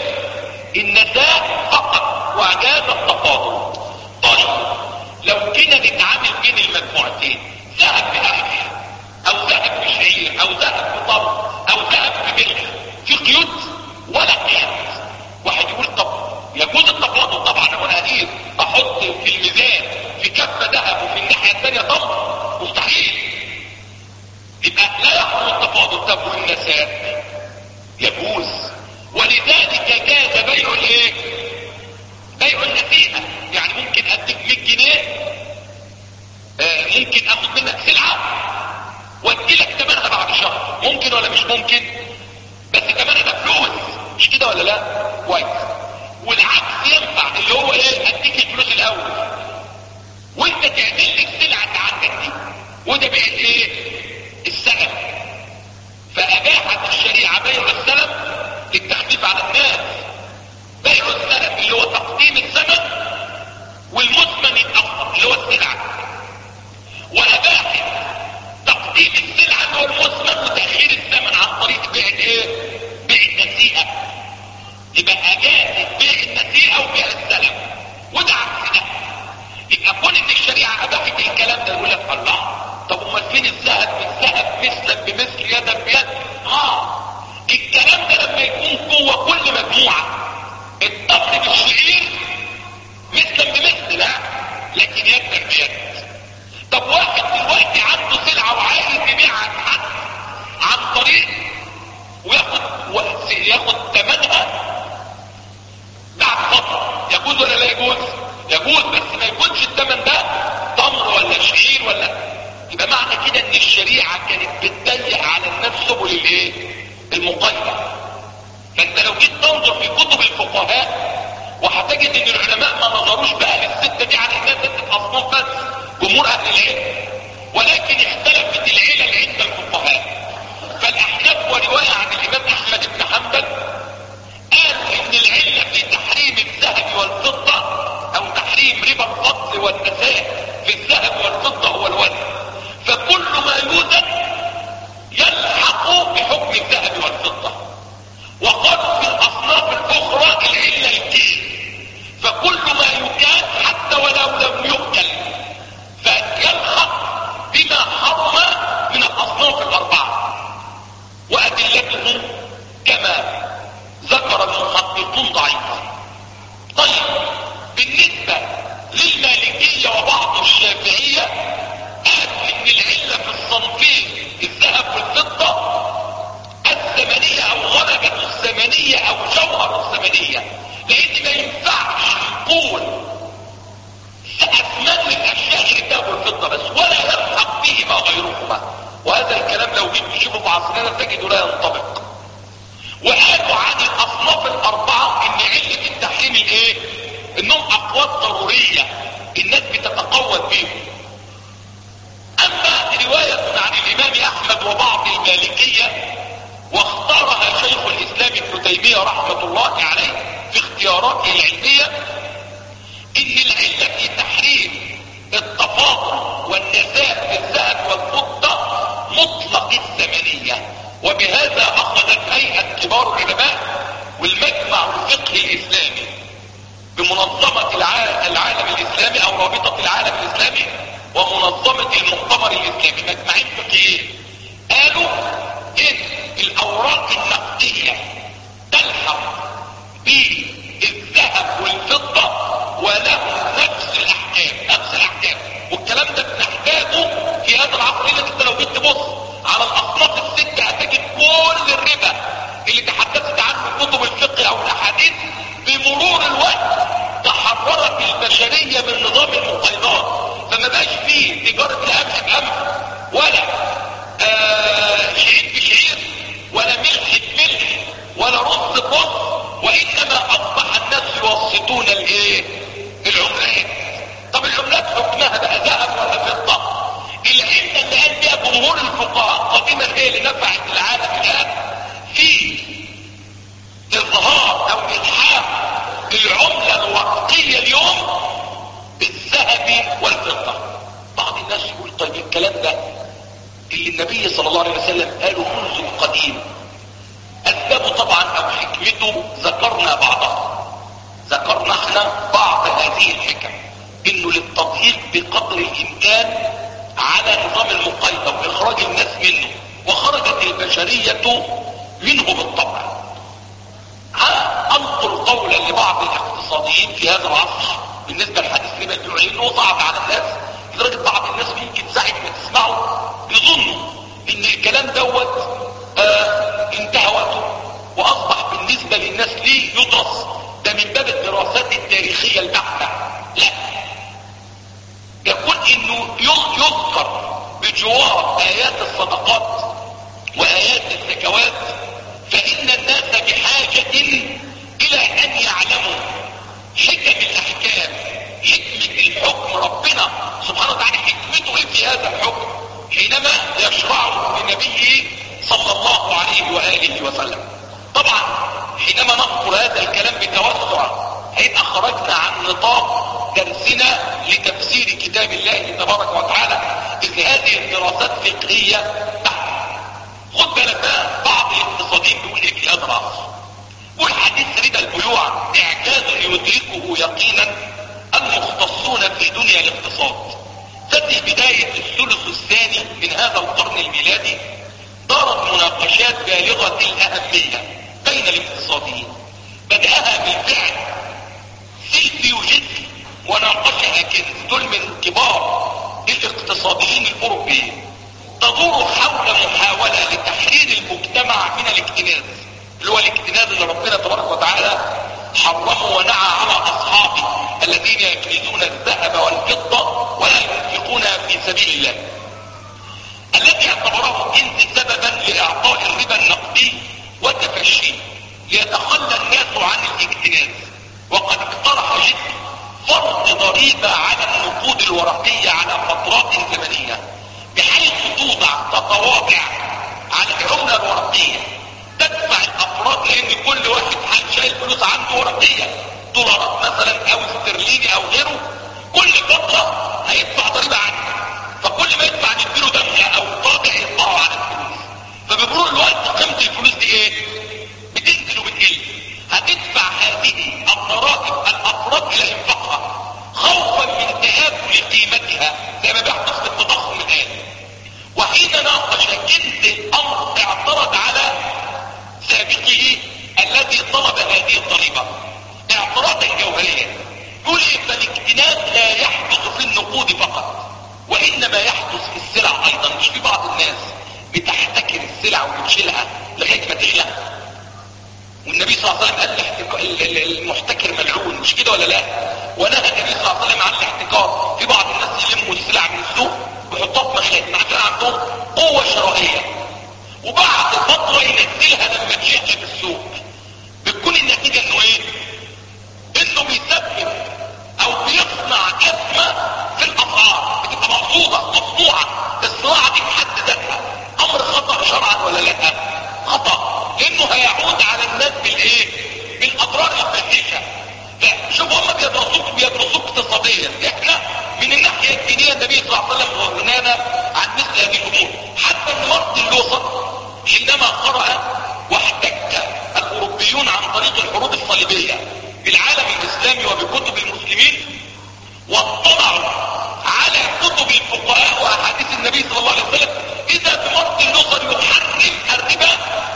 النساء فقط واجاز التفاضل. طيب لو كنا نتعامل بين المجموعتين ذهب بقمح او ذهب بشعير او ذهب بطر او ذهب بملح، في قيود ولا قيود؟ واحد يقول طب يجوز التفاضل طبعا، وانا قدير احط في الميزان في كفه ذهب وفي الناحيه الثانيه تمر، مستحيل. يبقى لا يحرم التفاضل. طب والنساء يجوز، ولذلك جاز بيع الايه؟ بيع النسيئه. يعني ممكن اديك مية جنيه ممكن اخد منك سلعة وادي لك ثمنها بعد شهر، ممكن ولا مش ممكن؟ بس ثمنها ده فلوس، مش كده ولا لا؟ كويس. والعكس ينفع، اللي هو ايه؟ اديك الفلوس الاول وانت تعمل لي السلعة اللي عندك دي، وده بيع ايه؟ السلم. فاباحت الشريعة بيع السلم للتخفيف على الناس. بيع السلم اللي هو تقديم الثمن، والمثمن يتأخر اللي هو السلعة. واباحت تقديم السلعة اللي هو المثمن وتأخير الثمن عن طريق بيع الايه؟ بيع النسيئة. يبقى اجازت بيع النسيئة وبيع السلم، وده عكس ده. يبقى كون ان الشريعة اباحت الكلام ده يقول لك الله، طب امال فين الذهب بالذهب مثلا بمثل يدا بيد؟ اه الكلام ده لما يكون جوه كل مجموعة التمر بالشعير مثلا بمثل، لا، لكن يدا بيد. طب واحد دلوقتي عنده سلعة وعايز يبيعها لحد عن طريق وياخد ياخد ثمنها بعد فترة، يجوز ولا لا يجوز؟ يجوز، بس ما يكونش الثمن ده تمر ولا شعير ولا. يبقى معنى كده ان الشريعة كانت بتضيق على الناس سبل الايه؟ المقايضة. فانت لو جيت تنظر في كتب الفقهاء وهتجد ان العلماء ما نظروش بقى للستة دي على انها ستة اصناف بس، جمهور اهل العلم، ولكن اختلفت العلل عند الفقهاء. فالاحناف ورواية عن الامام احمد بن حنبل قالوا ان العلة في تحريم الذهب والفضة او تحريم ربا الفضل والنساء في الذهب والفضة هو الوزن. فكل ما يوزن يلحق بحكم الذهب والفضة. وقالوا في الاصناف الاخرى العلة الكيل، فكل ما يكال حتى ولو لم يؤكل فيلحق بما حرم من الاصناف الاربعة. وادلتهم كما ذكر المحققون ضعيفة. طيب بالنسبة للمالكية وبعض الشافعية قالوا ان العلة في الصنفين الذهب والفضة الثمنية او غلبة الثمنية او جوهر الثمنية، لان ما ينفعش يكون اثمان للاشياء الذهب والفضة بس ولا يلحق بهما غيرهما. وهذا الكلام لو جيت تشوفه في عصرنا تجده لا ينطبق. وقالوا عن الاصناف الاربعة ان علة التحريم الايه؟ انهم اقوات ضرورية الناس بتتقوت بهم. اما رواية عن الامام احمد وبعض المالكية واختارها شيخ الاسلام ابن تيمية رحمة الله عليه في اختياراته العلمية، ان العلة في تحريم التفاضل والنساء في الذهب والفضة مطلق الثمنية. وبهذا اخذت هيئة كبار العلماء والمجمع الفقهي الاسلامي بمنظمة العالم الاسلامي او رابطة العالم الاسلامي ومنظمة المؤتمر الاسلامي، مجمعين فقهيين، قالوا ان الاوراق النقدية تلحق بالذهب والفضة ولهم نفس الاحكام، نفس الاحكام. والكلام ده بنحتاجه في هذا العصر. هنا انت لو جيت تبص على الاصناف الستة هتجد كل الربا اللي تحدثت عنه كتب الفقه او الاحاديث بمرور الوقت تحررت البشرية من نظام المقايضات. فما بقاش فيه تجارة القمح بقمح ولا آه شعير بشعير ولا ملح بملح ولا رز برز، وانما اصبح الناس يوسطون الايه؟ العملات. طب العملات حكمها بقى ذهب ولا فضة؟ العلة اللي قال بها جمهور الفقهاء قديما هي اللي نفعت العالم الان في اظهار او الحاق العملة الورقية اليوم بالذهب والفضة. بعض الناس يقول طيب الكلام ده اللي النبي صلى الله عليه وسلم قاله منذ القديم اسبابه طبعا او حكمته ذكرنا بعضها، ذكرنا احنا بعض هذه الحكم، انه للتضييق بقدر الامكان على نظام المقايضة واخراج الناس منه، وخرجت البشرية منه بالطبع. انقل قولا لبعض الاقتصاديين في هذا العصر بالنسبة لحديث ربا البيوع انه صعب على الناس لدرجة بعض الناس ممكن ساعة ما تسمعه يظنوا ان الكلام دوت آه انتهى وقته واصبح بالنسبة للناس ليه يدرس، ده من باب الدراسات التاريخية البحتة. لا، يقول انه يذكر الصدقات وآيات الزكوات، فإن الناس بحاجة إلى أن يعلموا حكم الأحكام، حكمة الحكم. ربنا سبحانه وتعالى حكمته إيه في هذا الحكم حينما يشرعه لنبيه صلى الله عليه وآله وسلم. طبعا حينما نذكر هذا الكلام بتوسع هيبقى خرجنا عن نطاق درسنا لتفسير كتاب الله تبارك وتعالى، إذ هذه الدراسات فقهية بحتة. خد بالك بقى، بعض الاقتصاديين بيقول ايه في هذا العصر؟ يقول حديث ربا البيوع اعجاز يدركه يقينا المختصون في دنيا الاقتصاد. ففي بداية الثلث الثاني من هذا القرن الميلادي دارت مناقشات بالغة الأهمية بين الاقتصاديين، بدأها بالفعل سيلفيو جيتسي وناقشها كينز، دول من كبار الاقتصاديين الأوروبيين، تدور حول محاولة لتحرير المجتمع من الاكتناز، اللي هو الاكتناز اللي ربنا تبارك وتعالى حرمه ونعى على أصحابه الذين يكنزون الذهب والفضة ولا ينفقونها في سبيل الله، الذي اعتبره كنز سببا لإعطاء الربا النقدي وتفشيه ليتخلى الناس عن الاكتناز. وقد اقترح جدا فرض ضريبة على النقود الورقية على فترات زمنية، بحيث توضع تطوابع على العملة الورقية تدفع الافراد، لان كل واحد شايل فلوس عنده ورقية دولارات مثلا او استرليني او غيره، كل فترة هيدفع ضريبة عنه، فكل ما يدفع نديله دفع او طابع يطبعه على الفلوس. فبمرور الوقت قيمة الفلوس دي ايه؟ بتنزل وبتقل. هتدفع هذه الضرائب الافراد الى انفاقها خوفا من تآكل قيمتها زي ما بيحدث في التضخم الان. وحين ناقش كنز الامر اعترض على سابقه الذي طلب هذه الضريبة اعتراضا جوهريا، يقول فالاكتناز لا يحدث في النقود فقط وانما يحدث في السلع ايضا. مش في بعض الناس بتحتكر السلع وبتشيلها لغايه ما تغلى، والنبي صلى الله عليه وسلم قال المحتكر ملعون، مش كده ولا لا؟ ونهى النبي صلى الله عليه وسلم عن الاحتكار. في بعض الناس يلموا السلع من السوق ويحطوها في مخازن عشان عندهم قوه شرائيه، وبعد فتره ينزلها لما تشد في السوق. بتكون النتيجه انه ايه؟ انه بيسبب او بيصنع ازمه في الاسعار، بتبقى مقصوده مصنوعه. الصناعه دي بحد ذاتها امر خطا شرعا ولا لا؟ خطا، لانه هيعود على الناس بالايه؟ بالاضرار الفاحشه. فشوفوا هم بيدرسوك بيدرسوك اقتصاديا، احنا من الناحيه الدينيه النبي صلى الله عليه وسلم وغنانا عن مثل هذه الامور. حتى ان مارتن لوثر حينما قرأ واحتك الاوروبيون عن طريق الحروب الصليبيه بالعالم الاسلامي وبكتب المسلمين، واطلعوا على كتب الفقهاء واحاديث النبي صلى الله عليه وسلم، اذا بمارتن لوثر يحرم الربا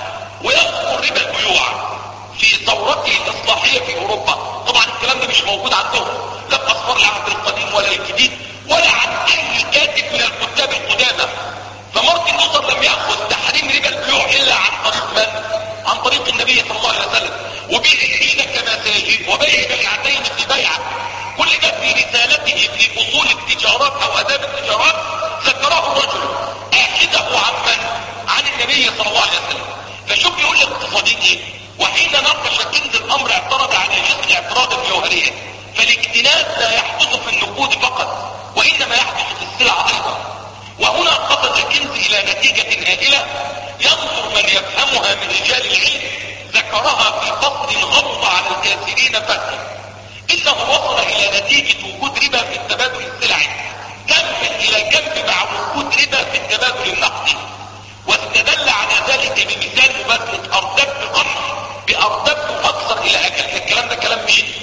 ويذكر ربا البيوع في ثورته الاصلاحيه في اوروبا. طبعا الكلام ده مش موجود عندهم لا في اسفار العهد القديم ولا الجديد ولا عن اي كاتب من الكتاب القدامى. فمارتن لوثر لم ياخذ تحريم ربا البيوع الا عن طريق من؟ عن طريق النبي صلى الله عليه وسلم. وبيع الدين كما سيجيب، وبيع بيعتين في بيعه. كل ده في رسالته في اصول التجارات او اداب التجارات ذكره الرجل اخذه عن من؟ عن النبي صلى الله عليه وسلم. فشوف يقول الاقتصاديين ايه؟ وحين ناقش كنز الامر اعترض على جزء اعتراضا جوهريا، فالاكتناز لا يحدث في النقود فقط وانما يحدث في السلع ايضا. وهنا قفز كنز الى نتيجة هائلة ينظر من يفهمها من رجال العلم، ذكرها في فصل غض على الكثيرين فهم. انه وصل الى نتيجة وجود ربا في التبادل السلعي جنبا الى جنب مع وجود ربا في التبادل النقدي، واستدل على ذلك بمثال مبادلة اردب بقمح باردب اكثر الى اجل. الكلام ده كلام مين؟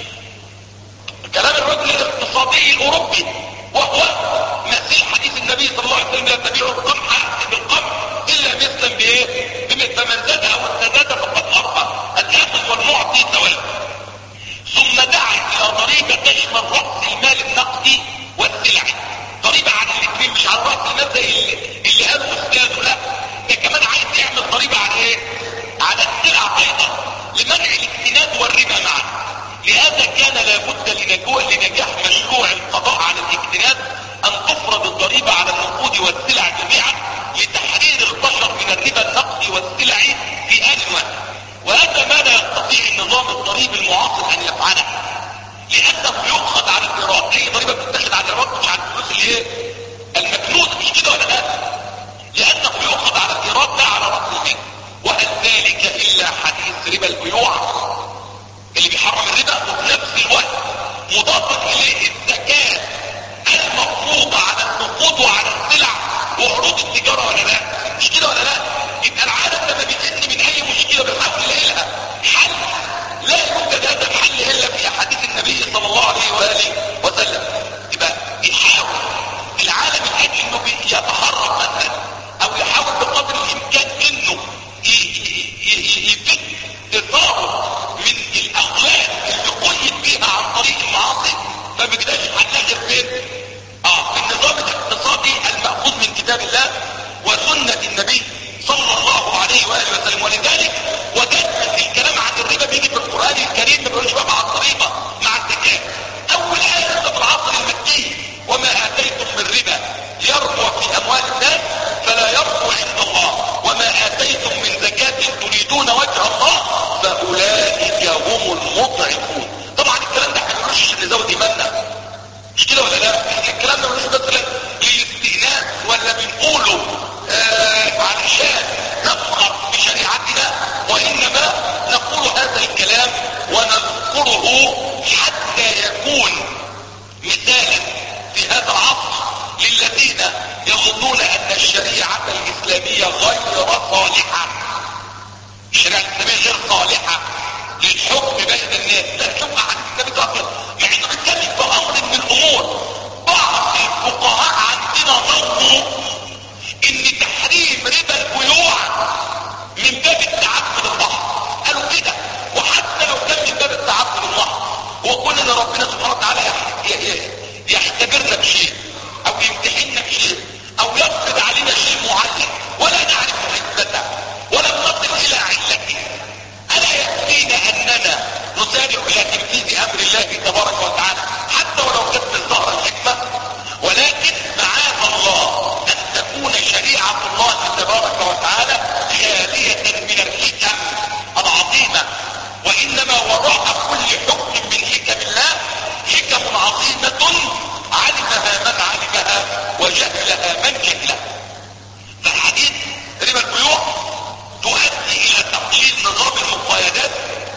كلام الرجل الاقتصادي الاوروبي، وهو مثيل حديث النبي صلى الله عليه وسلم لا تبيع القمح بالقمح الا مثلا بايه؟ بمثل من زاد او استزاد فقد اربى، الاخذ والمعطي سواء. ثم دعا الى ضريبه تشمل راس المال النقدي والسلعي، ضريبه على الاثنين مش على راس المال زي اللي, اللي قاله استاذه، لا ده كمان عايز يعمل ضريبه على ايه؟ على السلع ايضا لمنع الاكتناز والربا معا. لهذا كان لابد لنجاح مشروع القضاء على الاكتناز ان تفرض الضريبة على النقود والسلع جميعا لتحرير البشر من الربا النقدي والسلع في آن واحد. وهذا ما لا يستطيع النظام الضريبي المعاصر ان يفعله، لانه يؤخذ على الايراد. اي ضريبة بتتاخد على الايراد مش على الفلوس اللي ايه المكنوزة، مش كده ولا لا؟ لانه يؤخذ على الايراد لا على رأس المال. وهل ذلك الا حديث ربا البيوع اللي بيحرم الربا، وفي نفس الوقت مضافة اليه الزكاة المفروضة على النقود وعلى السلع وعروض التجارة، ولا لا؟ مش كده ولا لا؟ يبقى العالم لما بيئن من اي مشكلة بيحاول يلاقي لها حل. لا يوجد هذا الحل الا في احاديث النبي صلى الله عليه واله وسلم. يبقى بيحاول العالم الاجل انه يتهرب مثلا، او يحاول بقدر الامكان انه يفك اثاره من الاغلال اللي قيد بيها عن طريق المعاصي. ما بيقدرش حلها غير فين؟ اه في النظام الاقتصادي المأخوذ من كتاب الله وسنة النبي صلى الله عليه واله وسلم. ولذلك وجدنا الكلام عن الربا بيجي في القرآن الكريم، ما بيقولش بقى مع الضريبة مع الزكاة. اول آية في العصر المكي: وما آتيتم من ربا يربو في اموال الناس فلا يربو عند الله وما آتيتم من زكاة تريدون وجه الله فأولئك هم المضعفون. طبعا الكلام ده احنا ما بنقولش عشان نزود ايماننا، مش كده ولا لا؟ احنا الكلام ده ما بنقولش مثلا للاستئناس، ولا بنقوله آه علشان نفخر بشريعتنا، وانما نقول هذا الكلام ونذكره حتى يكون مثالا في هذا العصر للذين يظنون ان الشريعة الاسلامية غير صالحة. الشريعة الاسلامية غير صالحة للحكم بين الناس. لا تشوف احد النبي صلى الله عليه وسلم مع انه بيتكلم في امر من الامور. بعض الفقهاء عندنا ظنوا ان تحريم ربا البيوع من باب التعبد المحض. قالوا كده، وحتى لو كان من باب التعبد المحض وقل ان ربنا سبحانه وتعالى يختبرنا بشيء او يمتحننا بشيء او يفرض علينا شيء معين ولا نعرف حكمته ولم نصل الى علته، الا يكفينا اننا نسارع الى تنفيذ امر الله تبارك وتعالى حتى ولو كانت بالظاهر الحكمة؟ ولكن معاذ الله ان تكون شريعة الله تبارك وتعالى خالية من الحكم العظيمة، وانما وراء كل حكم من حكم الله حكم عظيمة علمها من علمها وجهلها من جهلها. فالحديث ربا البيوع تؤدي الى تقليل نظام المقايدات،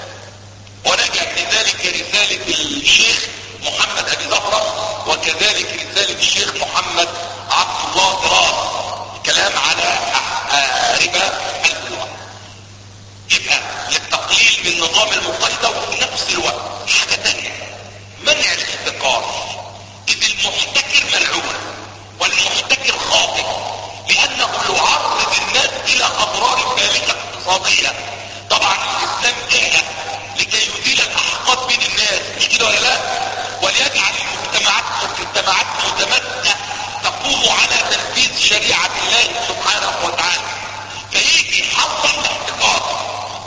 ونجد لذلك رسالة الشيخ محمد ابي زهرة وكذلك رسالة الشيخ محمد عبد الله دراس كلام على ربا البيوع. يبقى للتقليل من نظام المقايدة، وفي نفس الوقت حاجة تانية منع الاحتكار. اذ المحتكر ملعون والمحتكر خاطئ، لانه يعرض الناس الى اضرار بالغة اقتصادية. طبعا الاسلام جاء لكي يزيل الاحقاد بين الناس، مش كده ولا لا؟ وليجعل المجتمعات مجتمعات متماسكة تقوم على تنفيذ شريعة الله سبحانه وتعالى. فيجي يحصل الاحتكار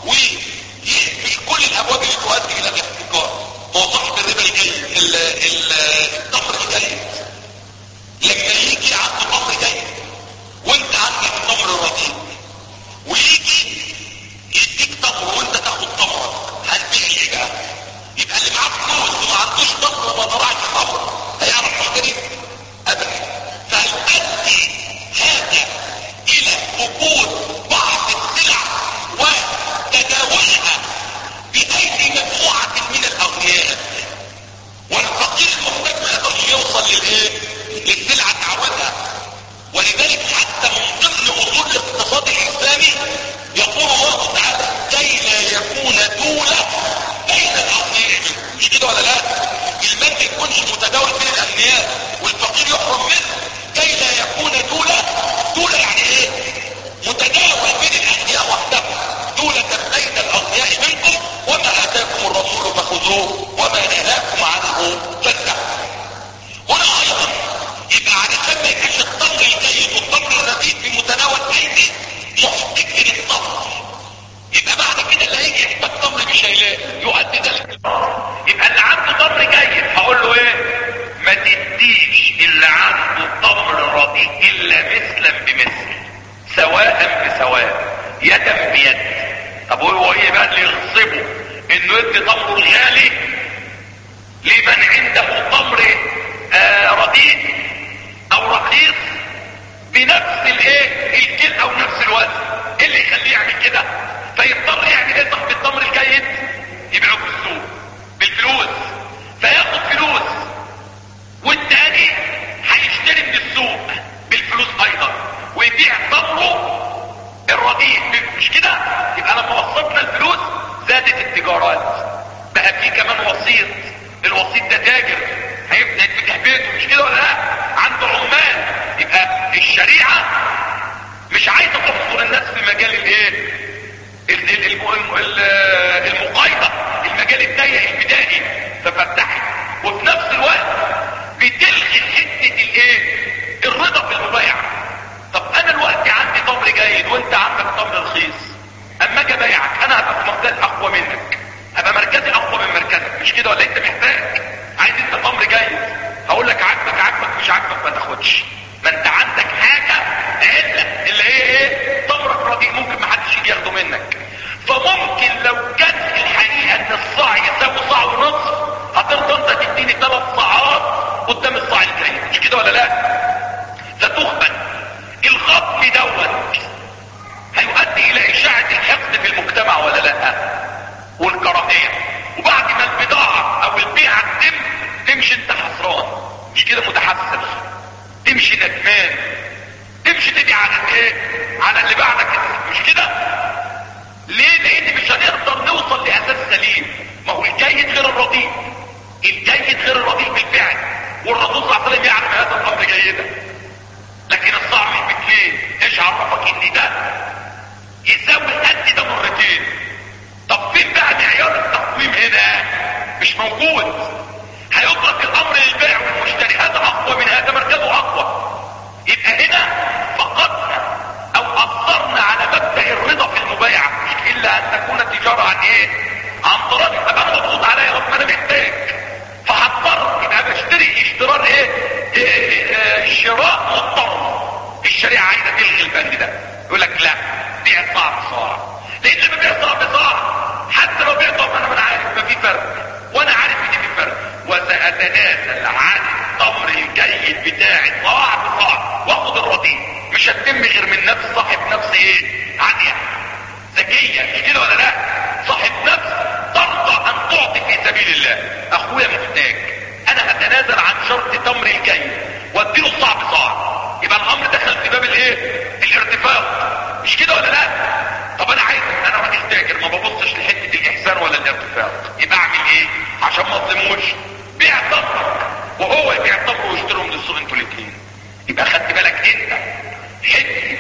ويقفل كل الابواب اللي تؤدي الى الاحتكار. موضوع الربا الجيد التمر الجيد، لما يجي عنده تمر جيد وانت عندك تمر رديء، ويجي يديك تمر وانت تاخد تمر، هتبيع ايه بقى؟ يبقى اللي معاه فلوس وما عندوش تمر وما زرعش تمر هيعرف يشتري ابدا. فيؤدي هذا يدا بيد. طب هو ايه بقى اللي يغصبه انه يدي تمره الغالي لمن عنده تمر آه رديء او رخيص بنفس الايه الكيل او نفس الوزن؟ ايه اللي يخليه يعمل كده؟ فيضطر يعمل ايه صاحب التمر الجيد؟ يبيعه في السوق بالفلوس، فياخد فلوس، والتاني هيشتري من السوق بالفلوس ايضا ويبيع تمره الرديء، مش كده؟ يبقى لما وصلنا الفلوس زادت التجارات، بقى في كمان وسيط، الوسيط ده تاجر هيبدا يفتح بيته، مش كده ولا لا؟ عنده عمال. يبقى الشريعه مش عايزه تحصر الناس في مجال الايه؟ المقايضه، المجال الضيق البدائي، ففتحت، وفي نفس الوقت بتلغي حته الايه؟ الرضا في المبايعه. طب انا الوقت عندي تمر جيد وانت عندك تمر رخيص، اما اجي ابايعك انا هبقى في مركز اقوى منك، هبقى مركزي اقوى من مركزك، مش كده ولا انت محتاج؟ عايز انت تمر جيد، هقول لك عاجبك عاجبك، مش عاجبك ما تاخدش. ما انت عندك حاجه عله اللي هي ايه؟ تمرك رديء، ممكن ما حدش يجي ياخده منك. فممكن لو كانت الحقيقه ان الصاع يساوي صاع ونصف، هترضى انت تديني ثلاث صاعات قدام الصاع الجيد، مش كده ولا لا؟ فتخبن الخطف دوت هيؤدي الى اشاعه الحقد في المجتمع ولا لا؟ والكراهيه. وبعد ما البضاعه او البيعه تتم، تمشي انت حسران، مش كده؟ متحسر، تمشي ندمان، تمشي تدي على ايه؟ على اللي بعدك، مش كده؟ ليه؟ لان مش هنقدر نوصل لاساس سليم. ما هو الجيد غير الرديء، الجيد غير الرديء بالفعل، والرسول صلى الله عليه وسلم يعلم هذا الامر جيدا. لكن الصعب مش باتنين، ايش عرفك ان ده يساوي قد ده مرتين؟ طب فين بقى معيار التقويم هنا؟ مش موجود. هيترك الامر للبائع والمشتري، هذا اقوى من هذا، مركزه اقوى. يبقى هنا فقدنا او اثرنا على مبدأ الرضا في المبايعة، مش الا ان تكون التجارة عن ايه؟ عن طريق. طب انا مضغوط عليا رغم انا محتاج، فهضطر يبقى بشتري اشترار ايه؟ إيه إيه شراء مضطر. الشريعة عايزة تلغي البند ده، يقول لك لا، بيع صاع بصاع. لان لما بيع صاع بصاع حتى لو بيع طبعا انا عارف ما في فرق، وانا عارف ان في فرق، وسأتنازل عن التمر الجيد بتاعي صاع بصاع واخد الرديء. مش هتتم غير من نفس صاحب نفس ايه؟ عالية ذكية، مش كده ولا لا؟ صاحب نفس ترضى ان تعطي في سبيل الله. اخويا محتاج، انا هتنازل عن شرط تمر الجيد واديله الصاع بصاع، يبقى الامر دخل في باب الايه؟ الارتفاق، مش كده ولا لا؟ طب انا عايز، انا راجل تاجر ما ببصش لحته الاحسان ولا الارتفاق، يبقى اعمل ايه عشان ما اظلموش؟ بيع تمرك وهو يبيع تمره ويشتروا من السوق انتوا الاثنين. يبقى خدت بالك انت حته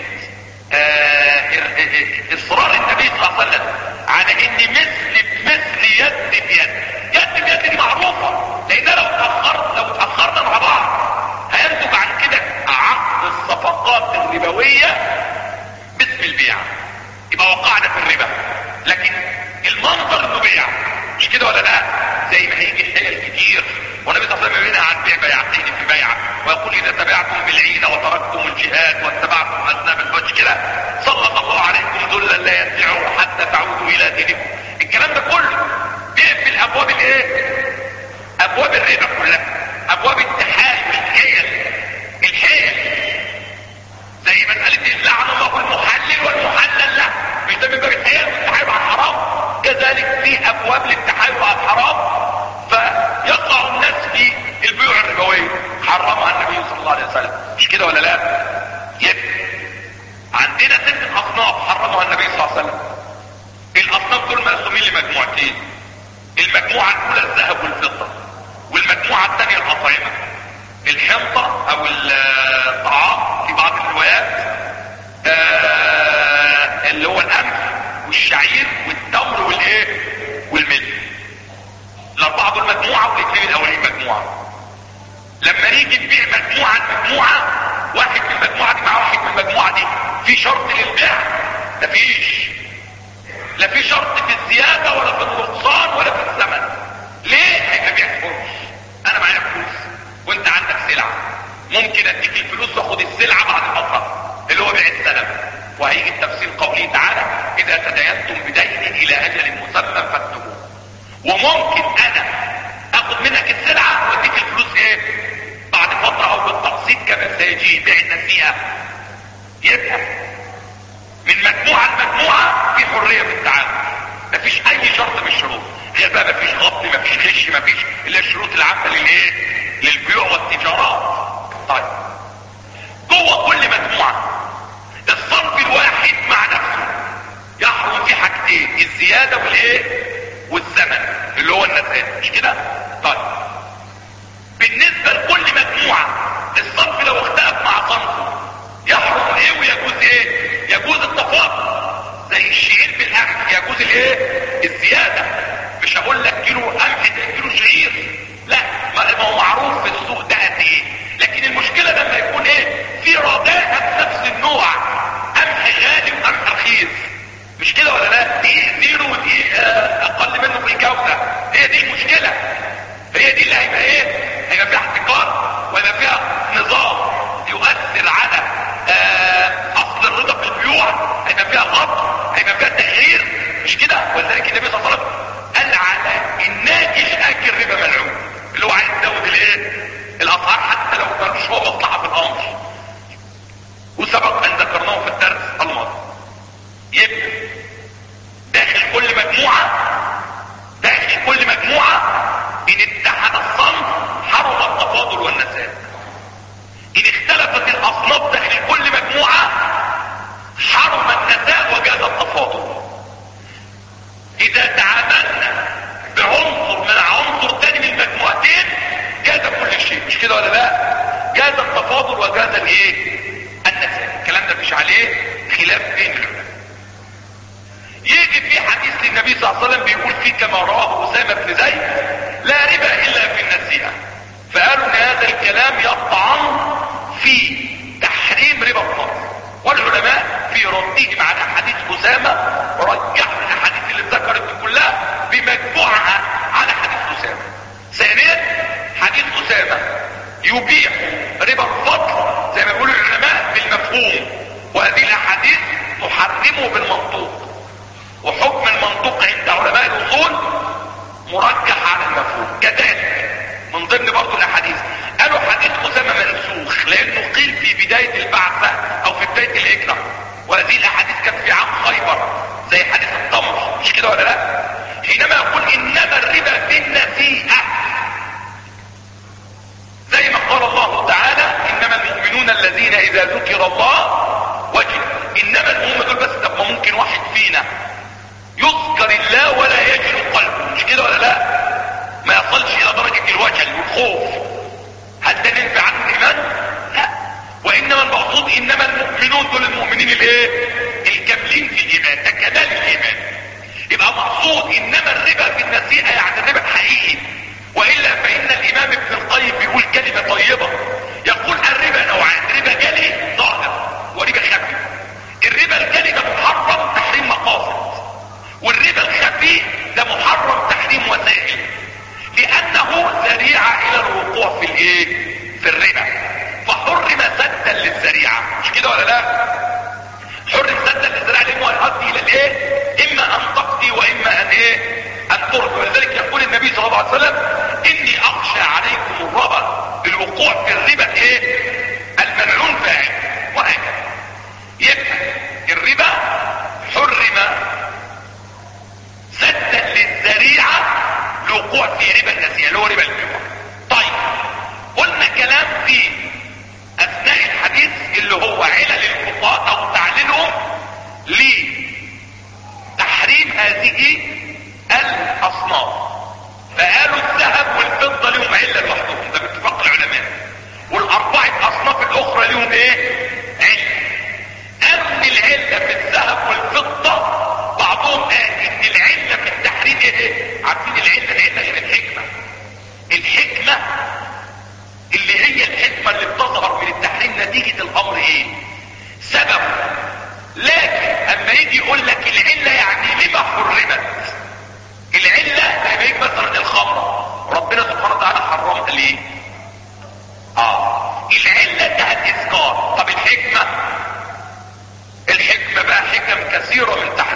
آه اصرار النبي صلى الله عليه وسلم على ان مثل بمثل يد بيد. يد بيد دي معروفه، لان لو اتاخرت لو اتاخرنا مع بعض هينتج عن كده عقد الصفقات الربويه باسم البيع، يبقى وقعنا في الربا. لكن المنظر انه بيع، مش كده ولا لا؟ زي ما هيجي حيل كتير، والنبي صلى الله عليه وسلم يقول عن بيع بيعتين في بيعه، ويقول اذا تبعتم بالعينه وتركتم الجهاد واتبعتم اذناب الحج كده سلط الله عليكم ذلا لا يرجعوا حتى تعودوا الى دينكم. الكلام ده كله بيقفل ابواب الايه؟ ابواب الربا كلها، ابواب التحايل والحيل. الحيل زي مساله لعن الله المحلل والمحلل له، مش ده من باب الحيل والتحايل على الحرام؟ كذلك في ابواب للتحايل على الحرام، فيقع الناس في البيوع الربويه حرمها النبي صلى الله عليه وسلم، مش كده ولا لا؟ يبقى عندنا ست اصناف حرمها النبي صلى الله عليه وسلم. الاصناف دول مقسومين لمجموعتين، المجموعه الاولى الذهب والفضه، والمجموعه الثانيه الاطعمه، الحنطه او الطعام في بعض الروايات، آه اللي هو القمح والشعير والتمر والايه؟ والملح. الاربعه دول مجموعه والاثنين الاولين مجموعه. لما نيجي نبيع مجموعه مجموعه، واحد من المجموعه دي مع واحد من المجموعه دي، في شرط للبيع؟ مفيش. لا في شرط في الزياده ولا في النقصان ولا في الثمن. ليه؟ هيبقى بيع فرص. انا معايا فلوس وانت عندك سلعه، ممكن اديك الفلوس واخد السلعه بعد فتره اللي هو بيع السلم، وهيجي التفسير قوله تعالى تداينتم بدين الى اجل مسمى فاكتبوه. وممكن انا اخد منك السلعة واديك الفلوس ايه بعد فترة او بالتقسيط كما سيجي بيع النسيئة. يبقى من مجموعة لمجموعة في حرية في التعامل، مفيش اي شرط من الشروط، غير بقى مفيش غط مفيش غش مفيش الا الشروط العامة للايه للبيوع والتجارات. طيب جوه كل مجموعة الصنف الواحد مع نفسه يحرم فيه حاجتين، الزيادة والايه والثمن اللي هو النسيئة، مش كده؟ طيب بالنسبة لكل مجموعة الصنف لو اختلف مع صنفه يحرم ايه ويجوز ايه؟ يجوز التفاضل زي الشعير بالقمح، يجوز الايه الزيادة. مش هقول لك كيلو قمح كيلو شعير، لا ما هو معروف في السوق ده قد ايه، لكن المشكلة لما يكون ايه في رداءة بنفس النوع، قمح غالي وقمح رخيص، مش كده ولا لا؟ دي زيرو ودي اقل منه في الجودة، هي دي المشكلة، هي دي اللي هيبقى ايه هيبقى فيها احتكار وهيبقى فيها نظام يؤثر على آه اصل الرضا في البيوع، هيبقى فيها غط، هيبقى فيها تغيير، مش كده؟ ولذلك النبي صلى الله عليه وسلم قال على الناجش اكل ربا ملعون، اللي هو عايز يزود الايه الاسعار حتى لو ملوش هو مصلحه في الامر، وسبق ان ذكرناه في الدرس الماضي. يبقى داخل كل مجموعه داخل كل مجموعه ان اتحد الصنف حرم التفاضل والنساء، ان اختلفت الاصناف داخل كل مجموعة حرم النساء وجاز التفاضل. اذا تعاملنا بعنصر من عنصر تاني من المجموعتين جاز كل شيء، مش كده ولا لا؟ جاز التفاضل وجاز الايه النساء، الكلام ده مش عليه خلاف بين العلماء. يجي في حديث للنبي صلى الله عليه وسلم بيقول فيه كما رواه اسامه بن زيد لا ربا الا في النسيئة، فقالوا ان هذا الكلام يطعن في تحريم ربا الفضل، والعلماء في ردهم على حديث اسامه رجحوا الاحاديث اللي ذكرت دي كلها بمجموعها على حديث اسامه. ثانيا حديث اسامه يبيح ربا الفضل زي ما بيقول العلماء بالمفهوم، وهذه الاحاديث تحرمه بالمنطوق، وحكم المنطوق عند علماء الاصول مرجح على المفهوم. كذلك من ضمن برضو الاحاديث قالوا حديث اسامه منسوخ لانه قيل في بدايه البعثه او في بدايه الهجره، وهذه الاحاديث كانت في عام خيبر زي حديث التمر، مش كده ولا لا؟ حينما يقول انما الربا في النسيئه، زي ما قال الله تعالى انما المؤمنون الذين اذا ذكر الله وجلت، انما المؤمنون دول بس. طب ما ممكن واحد فينا يذكر الله ولا يجل قلبه، مش كده ولا لا؟ ما يصلش الى درجة الوجل والخوف، هل ده ينفع عنه الايمان؟ لا. وانما المقصود انما المؤمنون دول المؤمنين الايه الكاملين في الايمان، ده كمال الايمان. يبقى مقصود انما الربا في النسيئة يعني الربا الحقيقي، والا فان الامام ابن القيم بيقول كلمة طيبة، يقول الربا نوعان، ربا جلي ظاهر وربا خفي. الربا الجلي ده محرم تحريم مقاصد، والربا الخفي ده محرم تحريم وسائل، لانه ذريعة الى الوقوع في الايه في الربا، فحرم سدا للذريعة، مش كده ولا لا؟ حرم سدا للذريعة لانه يؤدي الى الايه اما ان تقضي واما ان ايه ان ترد. ولذلك يقول النبي صلى الله عليه وسلم اني اخشى عليكم الربا بالوقوع في الربا ايه الملعون فاعل، وهكذا. يبقى الربا حرم سدا للذريعة لوقوع في ربا النسيئة اللي هو ربا البيوع. طيب قلنا كلام في اثناء الحديث اللي هو علل الفقهاء او تعليلهم لتحريم هذه الاصناف، فقالوا الذهب والفضة لهم علة لوحدهم، ده باتفاق العلماء، والاربعة اصناف الاخرى لهم ايه علة. قالوا ان العلة في الذهب والفضة، بعضهم قال ان العلة في التحريم ايه؟ عارفين العلة؟ العلة غير الحكمة. الحكمة اللي هي الحكمة اللي بتظهر من التحريم نتيجة الامر ايه؟ سبب. لكن اما يجي يقول لك العلة يعني لما حرمت، العلة زي ما يجي مثلا الخمرة ربنا سبحانه وتعالى حرمها ليه؟ اه العلة بتاعت اسكار. طب الحكمة، الحكمة بقى حكم كثيرة من تحريم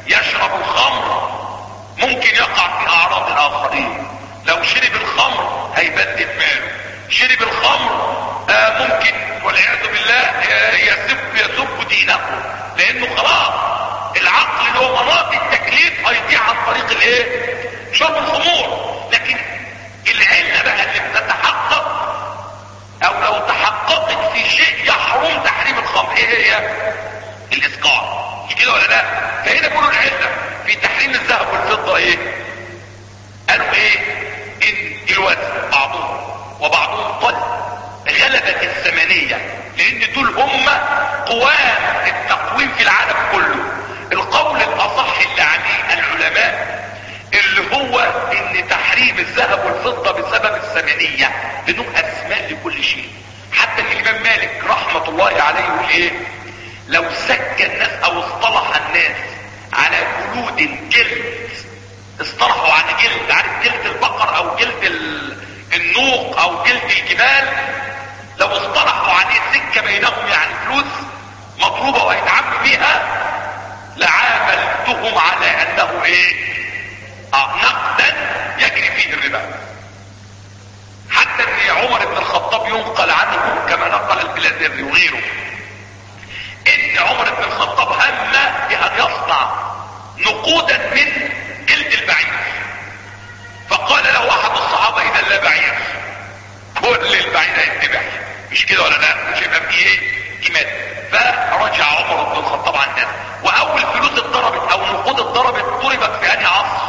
يشرب الخمر ممكن يقع في اعراض الاخرين. لو شرب الخمر هيبدد ماله، شرب الخمر آه ممكن والعياذ بالله آه يسب يسب دينه، لانه خلاص العقل اللي هو مناط التكليف هيضيع عن طريق الايه؟ شرب الخمور. لكن العلة بقى اللي بتتحقق او لو تحققت في شيء يحرم تحريم الخمر، ايه هي؟ الاسقاط، مش كده ولا لا؟ فهنا بيقولوا العلة في تحريم الذهب والفضة ايه؟ قالوا ايه؟ ان الوزن بعضهم وبعضهم قل غلبة الثمانية، لان دول هم قوام التقويم في العالم كله. القول الاصح اللي عليه العلماء اللي هو ان تحريم الذهب والفضة بسبب الثمانية، لانهم اسماء لكل شيء. حتى الامام مالك رحمة الله عليه يقول ايه؟ لو سك الناس او اصطلح الناس على جلود جلد، اصطلحوا عن جلد، عارف جلد البقر او جلد النوق او جلد الجبال، لو اصطلحوا عليه سكة بينهم يعني فلوس مطلوبة ويتعاملوا بيها، لعاملتهم على انه ايه؟ اه نقدا يجري فيه الربا. حتى ان عمر بن الخطاب ينقل عنه كما نقل البلازري وغيره ان عمر بن الخطاب هم بان يصنع نقودا من جلد البعير، فقال له احد الصحابه اذا لا بعير كل البعير هيتبع، مش كده ولا لا؟ مش هيبقى فيه ايه؟ جمال. فرجع عمر بن الخطاب عن الناس، واول فلوس اتضربت او نقود اتضربت ضربت في انهي عصر؟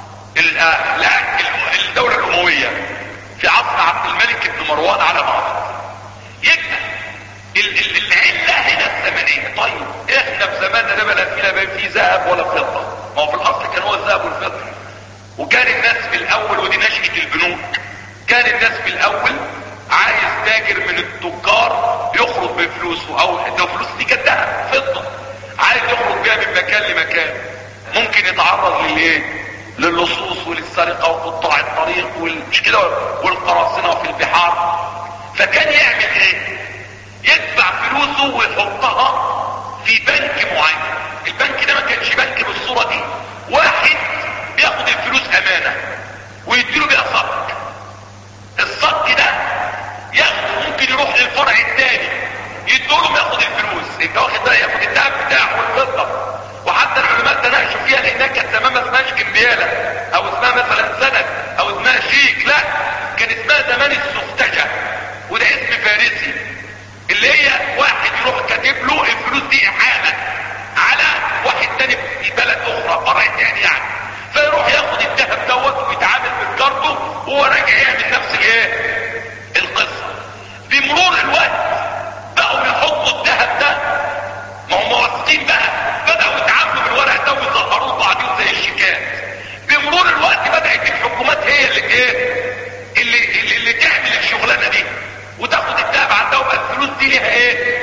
الدولة الاموية في عصر عبد الملك بن مروان على بعض. يبقى العلة هنا الثمانية. طيب احنا في زماننا ده بلا فينا بين فيه ذهب ولا فضة، ما هو في الاصل كان هو الذهب والفضة. وكان الناس في الاول، ودي نشأة البنوك، كان الناس في الاول عايز تاجر من التجار يخرج بفلوسه، او لو فلوس دي كانت ذهب فضة عايز يخرج بيها من مكان لمكان، ممكن يتعرض للايه؟ للصوص وللسرقة وقطاع الطريق والمش كده والقراصنة في البحار. فكان يعمل ايه؟ يدفع فلوسه ويحطها في بنك معين. البنك ده ما كانش بنك بالصورة دي، واحد بياخد الفلوس امانة ويديله بيها صك. الصك ده ياخده ممكن يروح للفرع الثاني يديله ياخد الفلوس، انت واخد ده ياخد الذهب بتاعه والفضة. وحتى العلماء تناقشوا فيها لانها كانت زمان ما اسمهاش كمبيالة او اسمها مثلا سند او اسمها شيك، لا كان اسمها زمان السفتجة، وده اسم فارسي، اللي هي واحد يروح كاتب له الفلوس دي احالة على واحد تاني في بلد اخرى فرع تاني يعني، فيروح ياخد الذهب دوت ويتعامل بالكارتو وهو راجع يعمل نفس الايه؟ القصة. بمرور الوقت بقوا يحطوا الذهب ده، ما هم واثقين بقى، بدأوا يتعاملوا بالورق ده ويظهروا بعضهم زي الشيكات. بمرور الوقت بدأت الحكومات هي اللي ايه؟ اللي اللي, اللي تعمل الشغلانه دي وتاخد الذهب عندها، وبقى الفلوس دي ليها ايه؟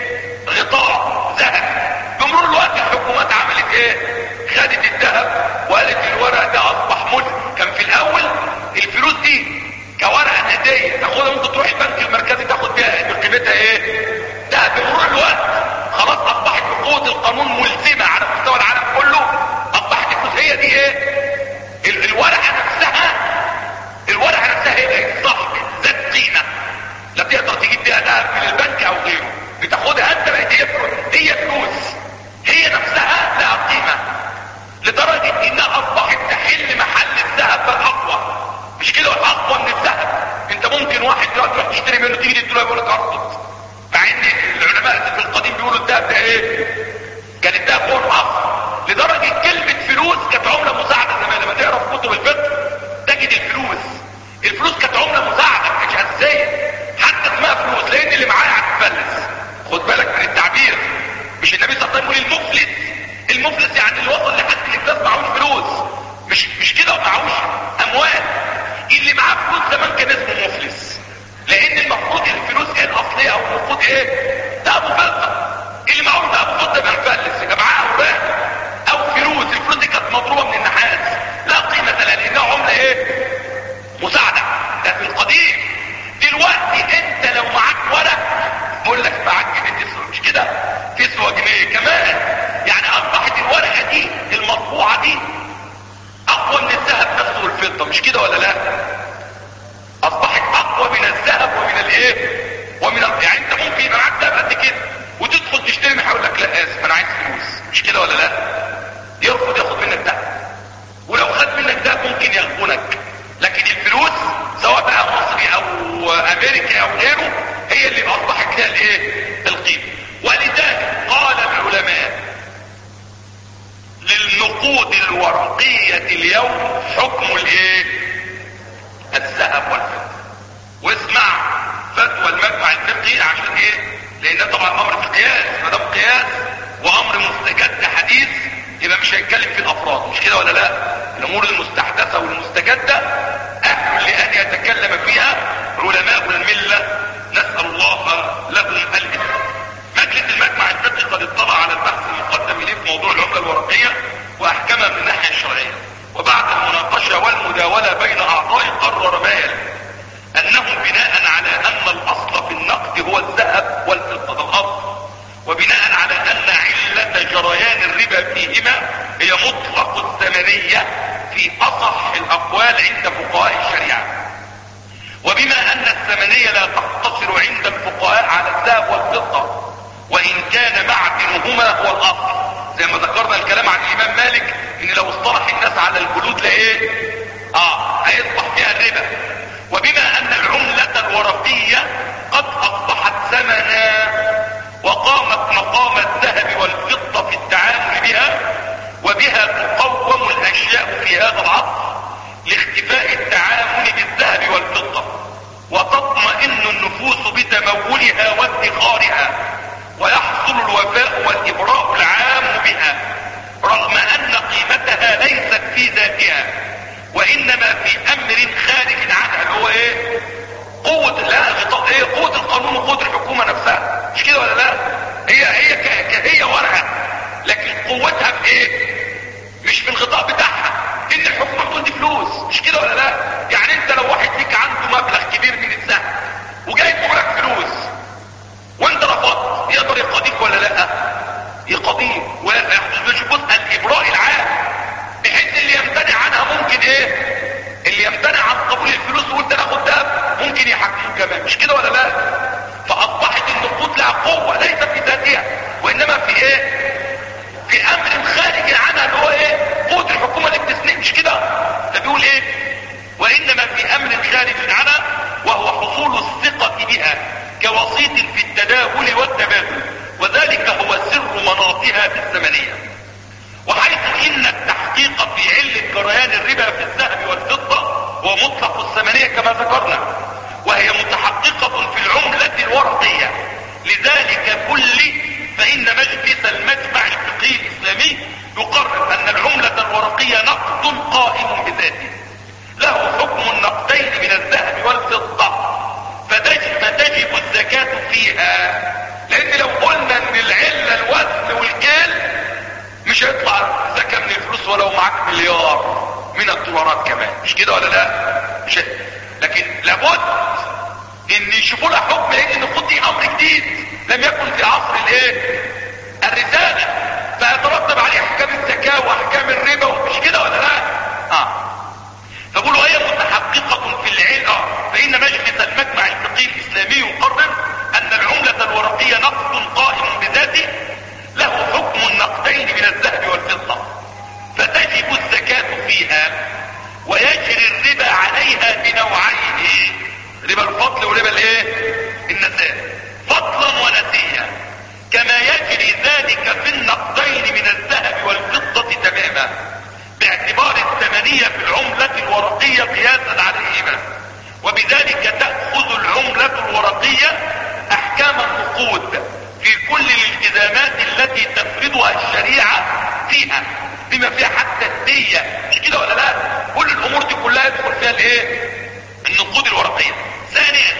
غطاء ذهب. بمرور الوقت الحكومات عملت ايه؟ خدت الذهب وقالت الورق ده اصبح ملك. كان في الاول الفلوس دي كورقه هديه تاخدها، ممكن تروح البنك المركزي تاخد بيها بقيمتها ايه؟ ده بمرور الوقت خلاص اصبحت بقوة القانون ملزمة على مستوى العالم كله، اصبحت الفلوس هي دي ايه؟ ال الورقة نفسها، الورقة نفسها هي الصحك ذات قيمة، لا تقدر تجيب بيها ذهب من البنك او غيره، بتاخدها انت بقت هي فلوس، هي فلوس هي نفسها لها قيمة، لدرجة انها اصبحت تحل محل الذهب بل اقوى. مش كده اقوى من الذهب. انت ممكن واحد دلوقتي تروح تشتري منه تيجي تديله يقول لك اربط، مع ان العلماء في القديم بيقولوا الذهب ده ايه؟ كان الذهب هو الاصل. لدرجة كلمة فلوس كانت عملة مساعدة زمان، لما تقرا في كتب الفقه تجد الفلوس الفلوس كانت عملة مساعدة مش اساسية، حتى اسمها فلوس لان اللي معايا هتفلس. خد بالك من التعبير، مش النبي صلى الله عليه وسلم يقول المفلس، المفلس يعني اللي وصل لحد الافلاس معهوش فلوس، مش مش كده ومعهوش اموال. اللي معاه فلوس زمان كان اسمه مفلس، لان المفروض الفلوس ايه الاصليه او المفروض ايه؟ ده ابو فضه. اللي معاه ده ابو فضه يبقى مفلس، يبقى معاه اوراق او فلوس، الفلوس دي كانت مضروبه من النحاس لا قيمه لها لانها عمله ايه؟ مساعده. ده في القديم. دلوقتي انت لو معاك ورق بقول لك معاك جنيه تسوى، مش كده؟ تسوى جنيه ايه كمان. يعني اصبحت الورقة دي المطبوعة دي اقوى من الذهب نفسه والفضة، مش كده ولا لا؟ اصبحت اقوى من الذهب ومن الايه ومن ال... يعني انت ممكن يبقى معاك ذهب قد كده وتدخل تشتري منها يقول لك لا اسف انا عايز فلوس، مش كده ولا لا؟ يرفض ياخد منك ذهب، ولو خد منك ذهب ممكن يغبنك، لكن الفلوس سواء بقى مصري او امريكي او غيره هي اللي اصبحت لها الايه القيمه. ولذلك قال العلماء للنقود الورقيه اليوم حكم الايه الذهب والفضه. واسمع فتوى المجمع الفقهي عشان ايه؟ لان طبعا امر في قياس، ما دام قياس وامر مستجد حديث يبقى مش هيتكلم في الافراد، مش كده ولا لا؟ الامور المستحدثه والمستجده اهل لان يتكلم فيها علماء المله، نسال الله لهم الاثم. مجلس المجمع الفقهي قد اطلع على البحث المقدم اليه في موضوع العمله الورقيه واحكمها من الناحيه الشرعيه، وبعد المناقشه والمداوله بين اعضائه قرر ما يلي: انه بناء على ان الاصل في النقد هو الذهب والفضه الاصل، وبناء على ان علة جريان الربا فيهما هي مطلق الثمنية في اصح الاقوال عند فقهاء الشريعة، وبما ان الثمنية لا تقتصر عند الفقهاء على الذهب والفضة وان كان معدنهما هو الاصل، زي ما ذكرنا الكلام عن الامام مالك ان لو اصطلح الناس على الجلود لايه اه هيصبح فيها الربا. وبما ان العملة الورقية قد اصبحت ثمنا وقامت مقام الذهب والفضة في التعامل بها، وبها تقوم الاشياء في هذا العصر لاختفاء التعامل بالذهب والفضة، وتطمئن النفوس بتمولها وادخارها، ويحصل الوفاء والإبراء العام بها، رغم ان قيمتها ليست في ذاتها وانما في امر خارج عنها، اللي هو ايه؟ قوة لا غطاء ايه قوة القانون وقوة الحكومة نفسها، مش كده ولا لا؟ هي هي كهي ورقة، لكن قوتها في ايه؟ مش في الغطاء بتاعها، ان الحكومة بتقول دي فلوس، مش كده ولا لا؟ يعني انت لو واحد ليك عنده مبلغ كبير من الذهب وجاي لك فلوس وانت رفضت، يقدر يقاضيك ولا لا؟ يقاضيك، ويحدث بص الابراء العام، بحيث اللي يمتنع عنها ممكن ايه؟ اللي يمتنع عن قبول الفلوس وانت تاخد دهب ممكن يحكموه كمان، مش كده ولا لا؟ فاصبحت النقود لها قوة ليس في ذاتها وانما في ايه؟ في امر خارج عنها، اللي هو ايه؟ قوة الحكومة اللي بتسنق، مش كده؟ ده بيقول ايه؟ وانما في امر خارج عنها وهو حصول الثقة بها كوسيط في التداول والتبادل، وذلك هو سر مناطها في الثمنية. وحيث ان التحقيق في علة جريان الربا في الذهب والفضة هو مطلق الثمنية كما ذكرنا، وهي متحققة في العملة الورقية، لذلك كل فإن مجلس المجمع الفقهي الإسلامي يقرر أن العملة الورقية نقد قائم بذاته له حكم النقدين من الذهب والفضة، فتجب الزكاة فيها. لأن لو قلنا أن العلة الوزن والكيل مش هيطلع زكاة من الفلوس ولو معاك مليار من الدولارات كمان، مش كده ولا لا؟ مش ه... لكن لابد ان يشوفوا لها حكم، لان النقود دي امر جديد لم يكن في عصر الايه؟ الرسالة، فيترتب عليه احكام الزكاة واحكام الربا، ومش كده ولا لا؟ اه فقولوا هي متحققة في العلة، فان مجلس المجمع الفقهي الاسلامي يقرر ان العملة الورقية نقد قائم بذاته له حكم النقدين من الذهب والفضة، فتجب الزكاة فيها، ويجري الربا عليها بنوعين، ربا الفضل وربا الايه؟ النسيئة، فضلا ونسيئة، كما يجري ذلك في النقدين من الذهب والفضة تماما، باعتبار الثمنية في العملة الورقية قياسا عليهما، وبذلك تأخذ العملة الورقية احكام النقود في كل الالتزامات التي تفرضها الشريعة فيها، بما فيها حتى الدية، مش كده ولا لا؟ كل الامور دي كلها يدخل فيها الايه؟ النقود الورقية. ثانيا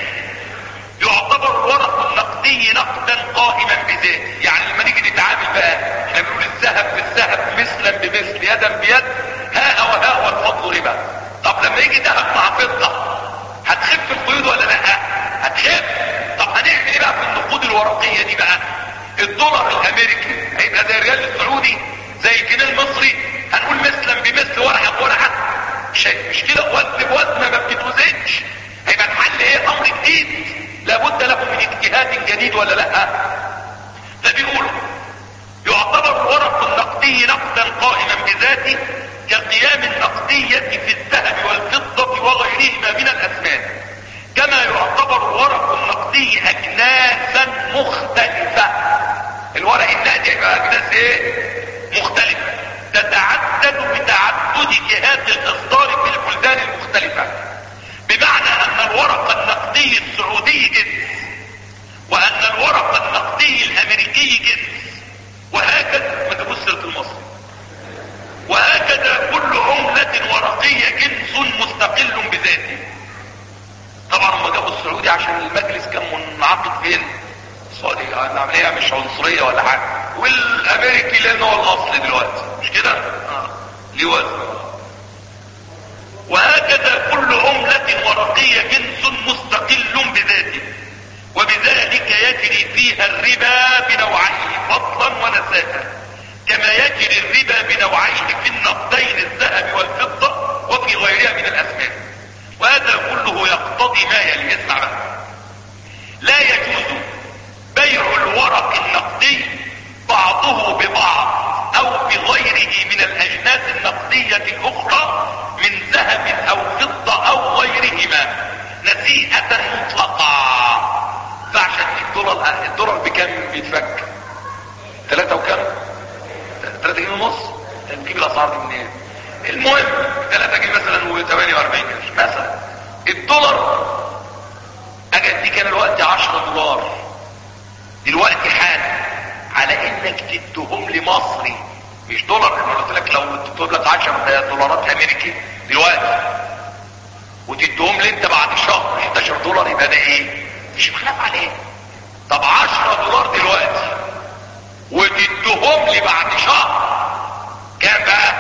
يعتبر الورق النقدي نقدا قائما بذاته، يعني لما نيجي نتعامل بقى احنا بنقول الذهب بالذهب مثلا بمثل يدا بيد، ها وها والفضل ربا. طب لما يجي ذهب مع فضة هتخف القيود ولا لا؟ هتخف. طب هنعمل ايه بقى في النقود الورقية دي بقى؟ الدولار الامريكي اجناس ايه مختلفة تتعدد بتعدد جهات الاصدار في البلدان المختلفة، بمعنى ان الورق النقدي السعودي جنس، وان الورق النقدي الامريكي جنس، وهكذا. ما تبص سيرة المصري. وهكذا كل عملة ورقية جنس مستقل بذاته. طبعا هم جابوا السعودي عشان المجلس كان منعقد فين؟ السعودية. العملية مش عنصرية ولا حاجة. والامريكي لانه هو الاصل دلوقتي، مش كده؟ اه ليه وزن. وهكذا كل عملة ورقية جنس مستقل بذاته، وبذلك يجري فيها الربا بنوعيه فضلا ونساء، كما يجري الربا بنوعيه في النقدين الذهب والفضة وفي غيرها من الاسماء. وهذا كله يقتضي ما يلي. اسمع بقى. لا يجوز بيع الورق النقدي بعضه ببعض او بغيره من الاجناس النقدية الاخرى من ذهب او فضة او غيرهما نسيئة مطلقة. فعشان الدولار الدولار بكام بيتفك؟ ثلاثة وكام؟ ثلاثة جنيه ونص. نجيب الاسعار دي منين؟ المهم ثلاثة جنيه مثلا وثمانية واربعين قرش مثلا. الدولار اجي اديك انا دلوقتي عشرة دولار دلوقتي حالا على انك تدهم لي مصري مش دولار. انا قلت لك لو تدهم لك عشرة دولارات امريكي دلوقتي وتدهم لي انت بعد شهر احداشر دولار، يبقى ده ايه؟ مش خلاف عليه. طب عشرة دولار دلوقتي وتدهم لي بعد شهر كام بقى؟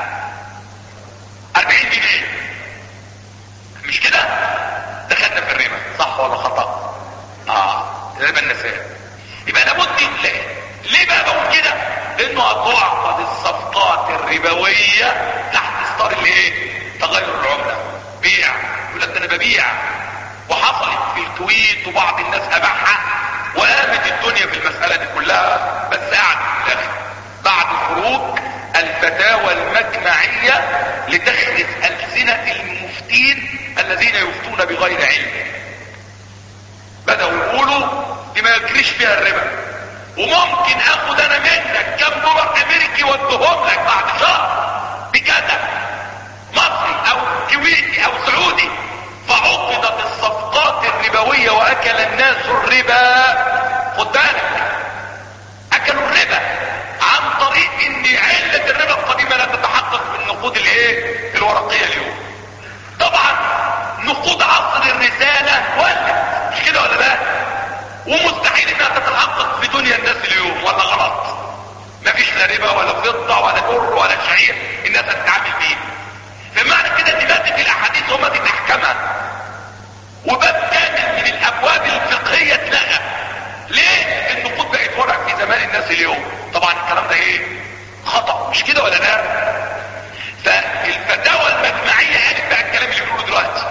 اربعين جنيه. مش كده؟ دخلنا في الربا. صح ولا خطأ؟ اه ربا النساء. يبقى لابد ليه ليه بقى بقول كده؟ لانه هتعقد الصفقات الربويه تحت اصدار الايه؟ تغير العمله. بيع. يقول لك ده انا ببيع. وحصلت في الكويت وبعض الناس اباحها وقامت الدنيا في المساله دي كلها، بس قعد في الاخر بعد خروج الفتاوى المجمعيه لتخرس السنه المفتين الذين يفتون بغير علم. بدأوا يقولوا دي ما يجريش فيها الربا، وممكن اخد انا منك كام دولار امريكي وادهم لك بعد شهر بكذا مصري او كويتي او سعودي. فعقدت الصفقات الربوية واكل الناس الربا. خد بالك، اكلوا الربا عن طريق ان علة الربا القديمة لا تتحقق بالنقود الايه الورقية اليوم. طبعا نقود عصر الرسالة ولت، مش كده ولا لا؟ ومستحيل انها تتحقق في دنيا الناس اليوم، ولا غلط؟ مفيش لا ربا ولا فضة ولا بر ولا شعير الناس هتتعامل بيه. فمعنى كده دي مادة الاحاديث ومادة الاحكامها، وباب كامل من الابواب الفقهية اتلغى. ليه؟ النقود بقت ورق في زمان الناس اليوم. طبعا الكلام ده ايه؟ خطأ، مش كده ولا لا؟ فالفتاوى المجمعية قالت بقى الكلام اللي بيقوله دلوقتي.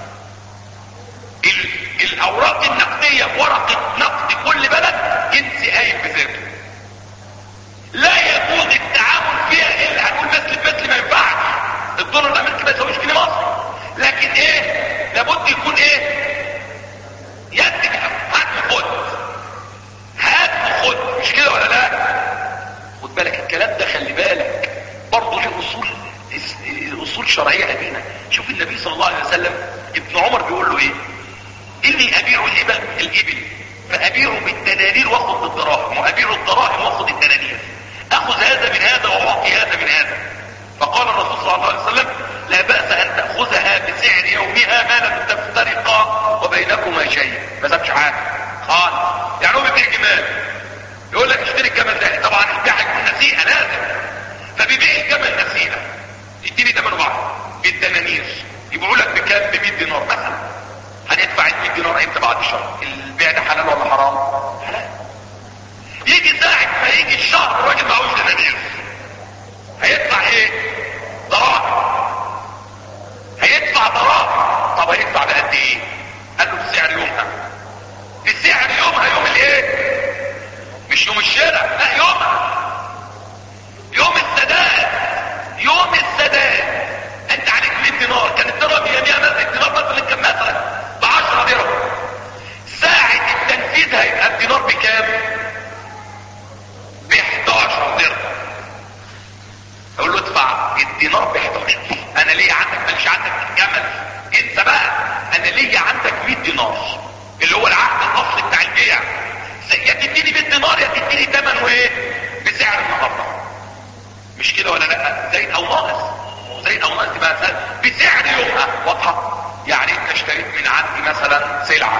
الاوراق النقدية ورقة نقد كل بلد جنس قايم بذاته، لا يجوز التعامل فيها الا هنقول مثل بمثل. ما ينفعش الدولار الامريكي ما يساويش جنيه مصري، لكن ايه؟ لابد يكون ايه؟ يدك هات وخد هات وخد، مش كده ولا لا؟ خد بالك الكلام ده، خلي بالك برضه له اصول اصول شرعيه قديمه. شوف النبي صلى الله عليه وسلم ابن عمر بيقول له ايه؟ اني ابيع الابل الابل فابيع بالدنانير واخذ بالدراهم، وابيع الدراهم واخذ الدنانير، اخذ هذا من هذا واعطي هذا من هذا. فقال الرسول صلى الله عليه وسلم لا باس ان تاخذها بسعر يومها ما لم تفترقا وبينكما شيء. ما سابش حاجه خالص. يعني هو بيبيع جمال، يقول لك اشتري الجمل ده، طبعا البيع هيكون نسيئه لازم، فبيبيع الجمل نسيئه، اديني ثمنه بعض بالدنانير. يبيعوا لك بكام؟ ب مية دينار مثلا. هندفع ال مية دينار امتى؟ بعد الشهر. البيع ده حلال ولا حرام؟ حلال. يجي ساعة ما يجي الشهر الراجل معهوش دنانير، هيدفع ايه؟ ضرائب. هيدفع ضرائب. طب هيدفع بقد ايه؟ قال له بسعر يومها. بسعر يومها. يوم الايه؟ مش يوم الشراء، لا يومها، يوم السداد. يوم السداد انت عليك مية دينار، كان الدرهم بيميها مثلا، الدينار مثلا كان مثلا ب عشرة درهم. ساعة التنفيذ هيبقى الدينار بكام؟ ب احداشر. مش كده ولا لا؟ زايد او ناقص، زايد او ناقص يبقى بسعر يومها. واضحه؟ يعني انت اشتريت من عندي مثلا سلعه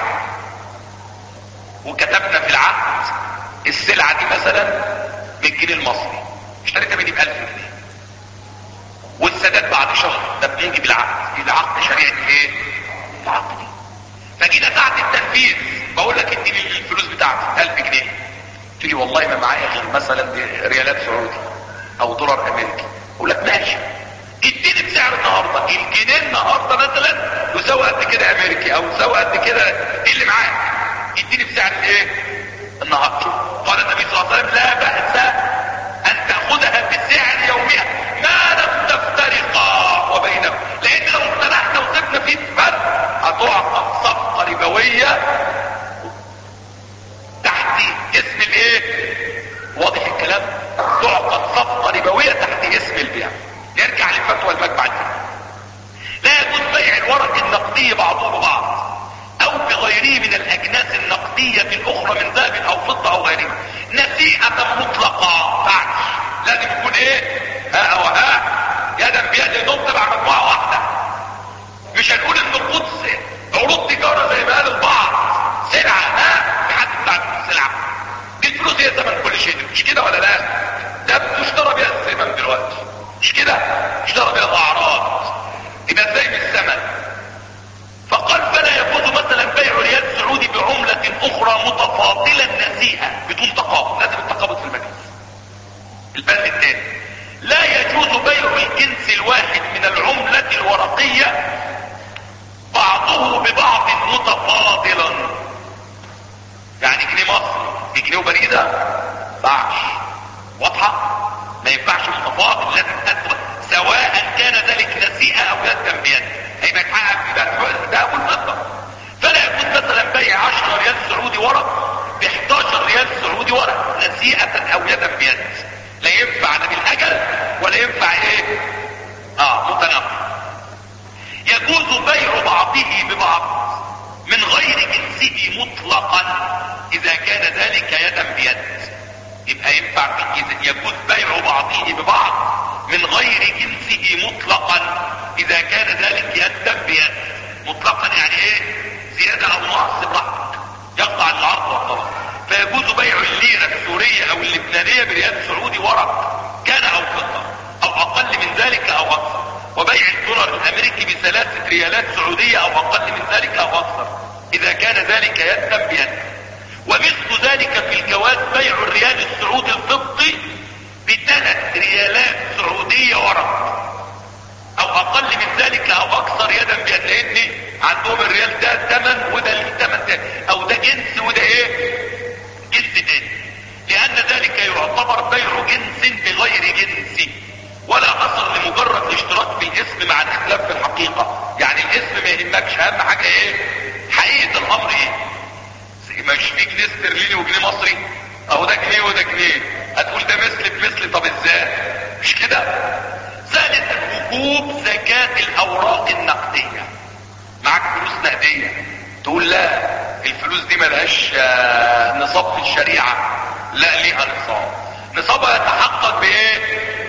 وكتبنا في العقد السلعه دي مثلا بالجنيه المصري، اشتريتها مني ب ألف جنيه والسداد بعد شهر، ده بنيجي بالعقد، العقد شريعه ايه؟ العقد دي. فجينا ساعه التنفيذ بقول لك اديني الفلوس بتاعتي ألف جنيه، قلت لي والله ما معايا غير مثلا ريالات سعودي او دولار امريكي، اقول لك ماشي اديني بسعر النهارده، الجنيه النهارده مثلا يساوي قد كده امريكي او يساوي قد كده ايه اللي معاك، اديني بسعر الايه؟ النهارده. قال النبي صلى الله عليه وسلم لا بأس ان تاخذها بسعر يومها ما لم تفترقا وبينهم، لان لو اقتنعنا وسبنا فيه فرق هتعقد صفقه ربويه تحت اسم الايه؟ واضح الكلام؟ تعقد صفقه ربويه تحت اسم البيع. يرجع لفتوى المجمع الفقهي. لا يجوز بيع الورق النقدي بعضه ببعض او بغيره من الاجناس النقديه الاخرى من ذهب او فضه او غيره نسيئه مطلقه. بعد لازم يكون ايه؟ ها او ها يدا بيد، لانهم تبع مجموعه واحده. مش هنقول ان القدس عروض تجاره زي ما قال البعض، سلعه ها بحد بتاعت السلعه دي، الفلوس هي ثمن كل شيء، مش كده ولا لا؟ ده بتشترى بيها الثمن دلوقتي، مش كده؟ اشترى بيها الاعراض، يبقى ازاي بالثمن؟ فقال فلا يجوز مثلا بيع ريال سعودي بعملة اخرى متفاضلا نسيئة بدون تقابض، لازم التقابض في المجلس. البند الثاني لا يجوز بيع الجنس الواحد من العملة الورقية بعضه ببعض متفاضلا. يعني جنيه مصري بجنيه وبريدة بعش، واضحة؟ ما ينفعش متفاضل، لازم تدخل سواء كان ذلك نسيئة او يدا بيد، هيبقى يتحقق في ده ابو الفضة. فلا يجوز مثلا بيع عشرة ريال سعودي ورق ب احداشر ريال سعودي ورق نسيئة او يدا بيد، لا ينفع لا بالاجل ولا ينفع ايه؟ اه متناقض. يجوز بيع بعضه ببعض من غير جنسه مطلقا اذا كان ذلك يدا بيد. يبقى ينفع يجوز بيع بعضه ببعض من غير جنسه مطلقا اذا كان ذلك يدا بيد. مطلقا يعني ايه؟ زيادة او نقص براحتك، يقطع العرض والطلب. فيجوز بيع الليرة السورية او اللبنانية بريال سعودي ورق كان او فضة او اقل من ذلك او اكثر، وبيع الدولار الامريكي بثلاثة ريالات سعودية او اقل من ذلك او اكثر اذا كان ذلك يدا بيد. ومثل ذلك في الجواز بيع الريال السعودي الفضي بثلاث ريالات سعودية ورق او اقل من ذلك او اكثر يدا بيد، لان عندهم الريال ده ثمن وده ليه ثمن تاني، او ده جنس وده ايه؟ جنس تاني، لان ذلك يعتبر بيع جنس بغير جنس، ولا اثر لمجرد الاشتراك في الاسم مع الاختلاف في الحقيقة. يعني الاسم ما يهمكش، اهم حاجة ايه؟ حقيقة الامر ايه؟ مش في جنيه استرليني وجنيه مصري، اهو ده جنيه وده جنيه، هتقول ده مثل بمثل، طب ازاي؟ مش كده؟ ثالثا وجوب زكاة الاوراق النقدية. معاك فلوس نقدية تقول لا الفلوس دي ملهاش نصاب في الشريعة، لا ليها نصاب، نصابها يتحقق بايه؟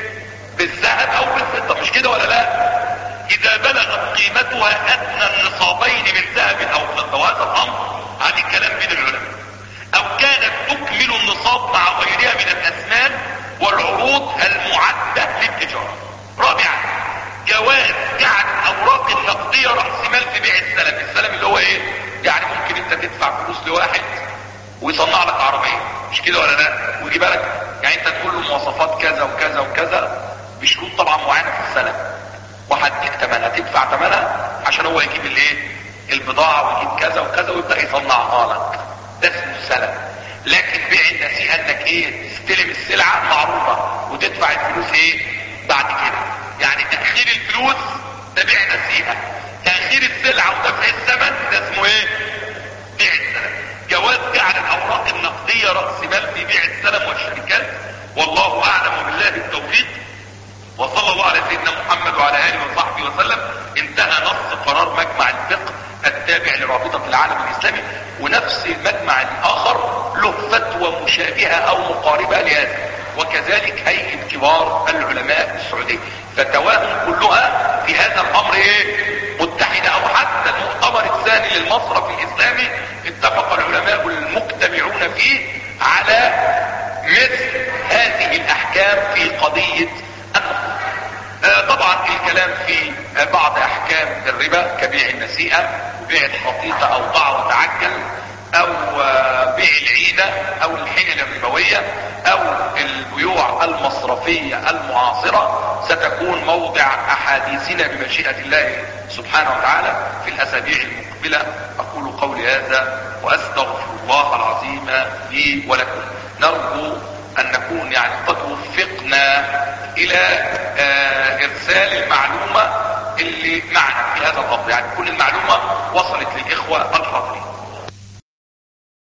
بالذهب او بالفضة، مش كده ولا لا؟ اذا بلغت قيمتها ادنى النصابين من ذهب او فضة، وهذا الامر عن الكلام بين العلماء، او كانت تكمل النصاب مع غيرها من الاثمان والعروض المعدة للتجارة. رابعا جواز جعل الاوراق النقدية رأس مال في بيع السلم. السلم اللي هو ايه؟ يعني ممكن انت تدفع فلوس لواحد ويصنع لك عربية، مش كده ولا لا؟ ودي بالك يعني انت تقول له مواصفات كذا وكذا وكذا بشروط طبعا معينة في السلم، وهديك ثمنها تدفع ثمنها عشان هو يجيب الايه؟ البضاعة ويجيب كذا وكذا ويبدأ يصنعها لك، ده اسمه السلم. لكن بيع النسيئة انك ايه؟ تستلم السلعة معروفة وتدفع الفلوس ايه؟ بعد كده. يعني تأخير الفلوس ده بيع نسيئة، تأخير السلعة ودفع الثمن ده اسمه ايه؟ بيع السلم. جواز جعل الاوراق النقدية رأس مال في بيع السلم والشركات، والله اعلم وبالله التوفيق. وصلى الله على سيدنا محمد وعلى اله وصحبه وسلم. انتهى نص قرار مجمع الفقه التابع لرابطة العالم الاسلامي، ونفس المجمع الاخر له فتوى مشابهة او مقاربة لهذا. وكذلك هيئة كبار العلماء السعودية، فتواهم كلها في هذا الامر ايه متحدة. او حتى المؤتمر الثاني للمصرف الاسلامي اتفق العلماء المجتمعون فيه على مثل هذه الاحكام في قضية النقود. آه طبعا الكلام في آه بعض احكام الربا كبيع النسيئة وبيع الخطيطة او ضع وتعجل او آه بيع العيدة او الحيل الربوية او البيوع المصرفية المعاصرة ستكون موضع احاديثنا بمشيئة الله سبحانه وتعالى في الاسابيع المقبلة. اقول قولي هذا واستغفر الله العظيم لي ولكم. نرجو ان نكون يعني قد وفقنا الى آه ارسال المعلومة اللي معنا في هذا الامر، يعني كل المعلومة وصلت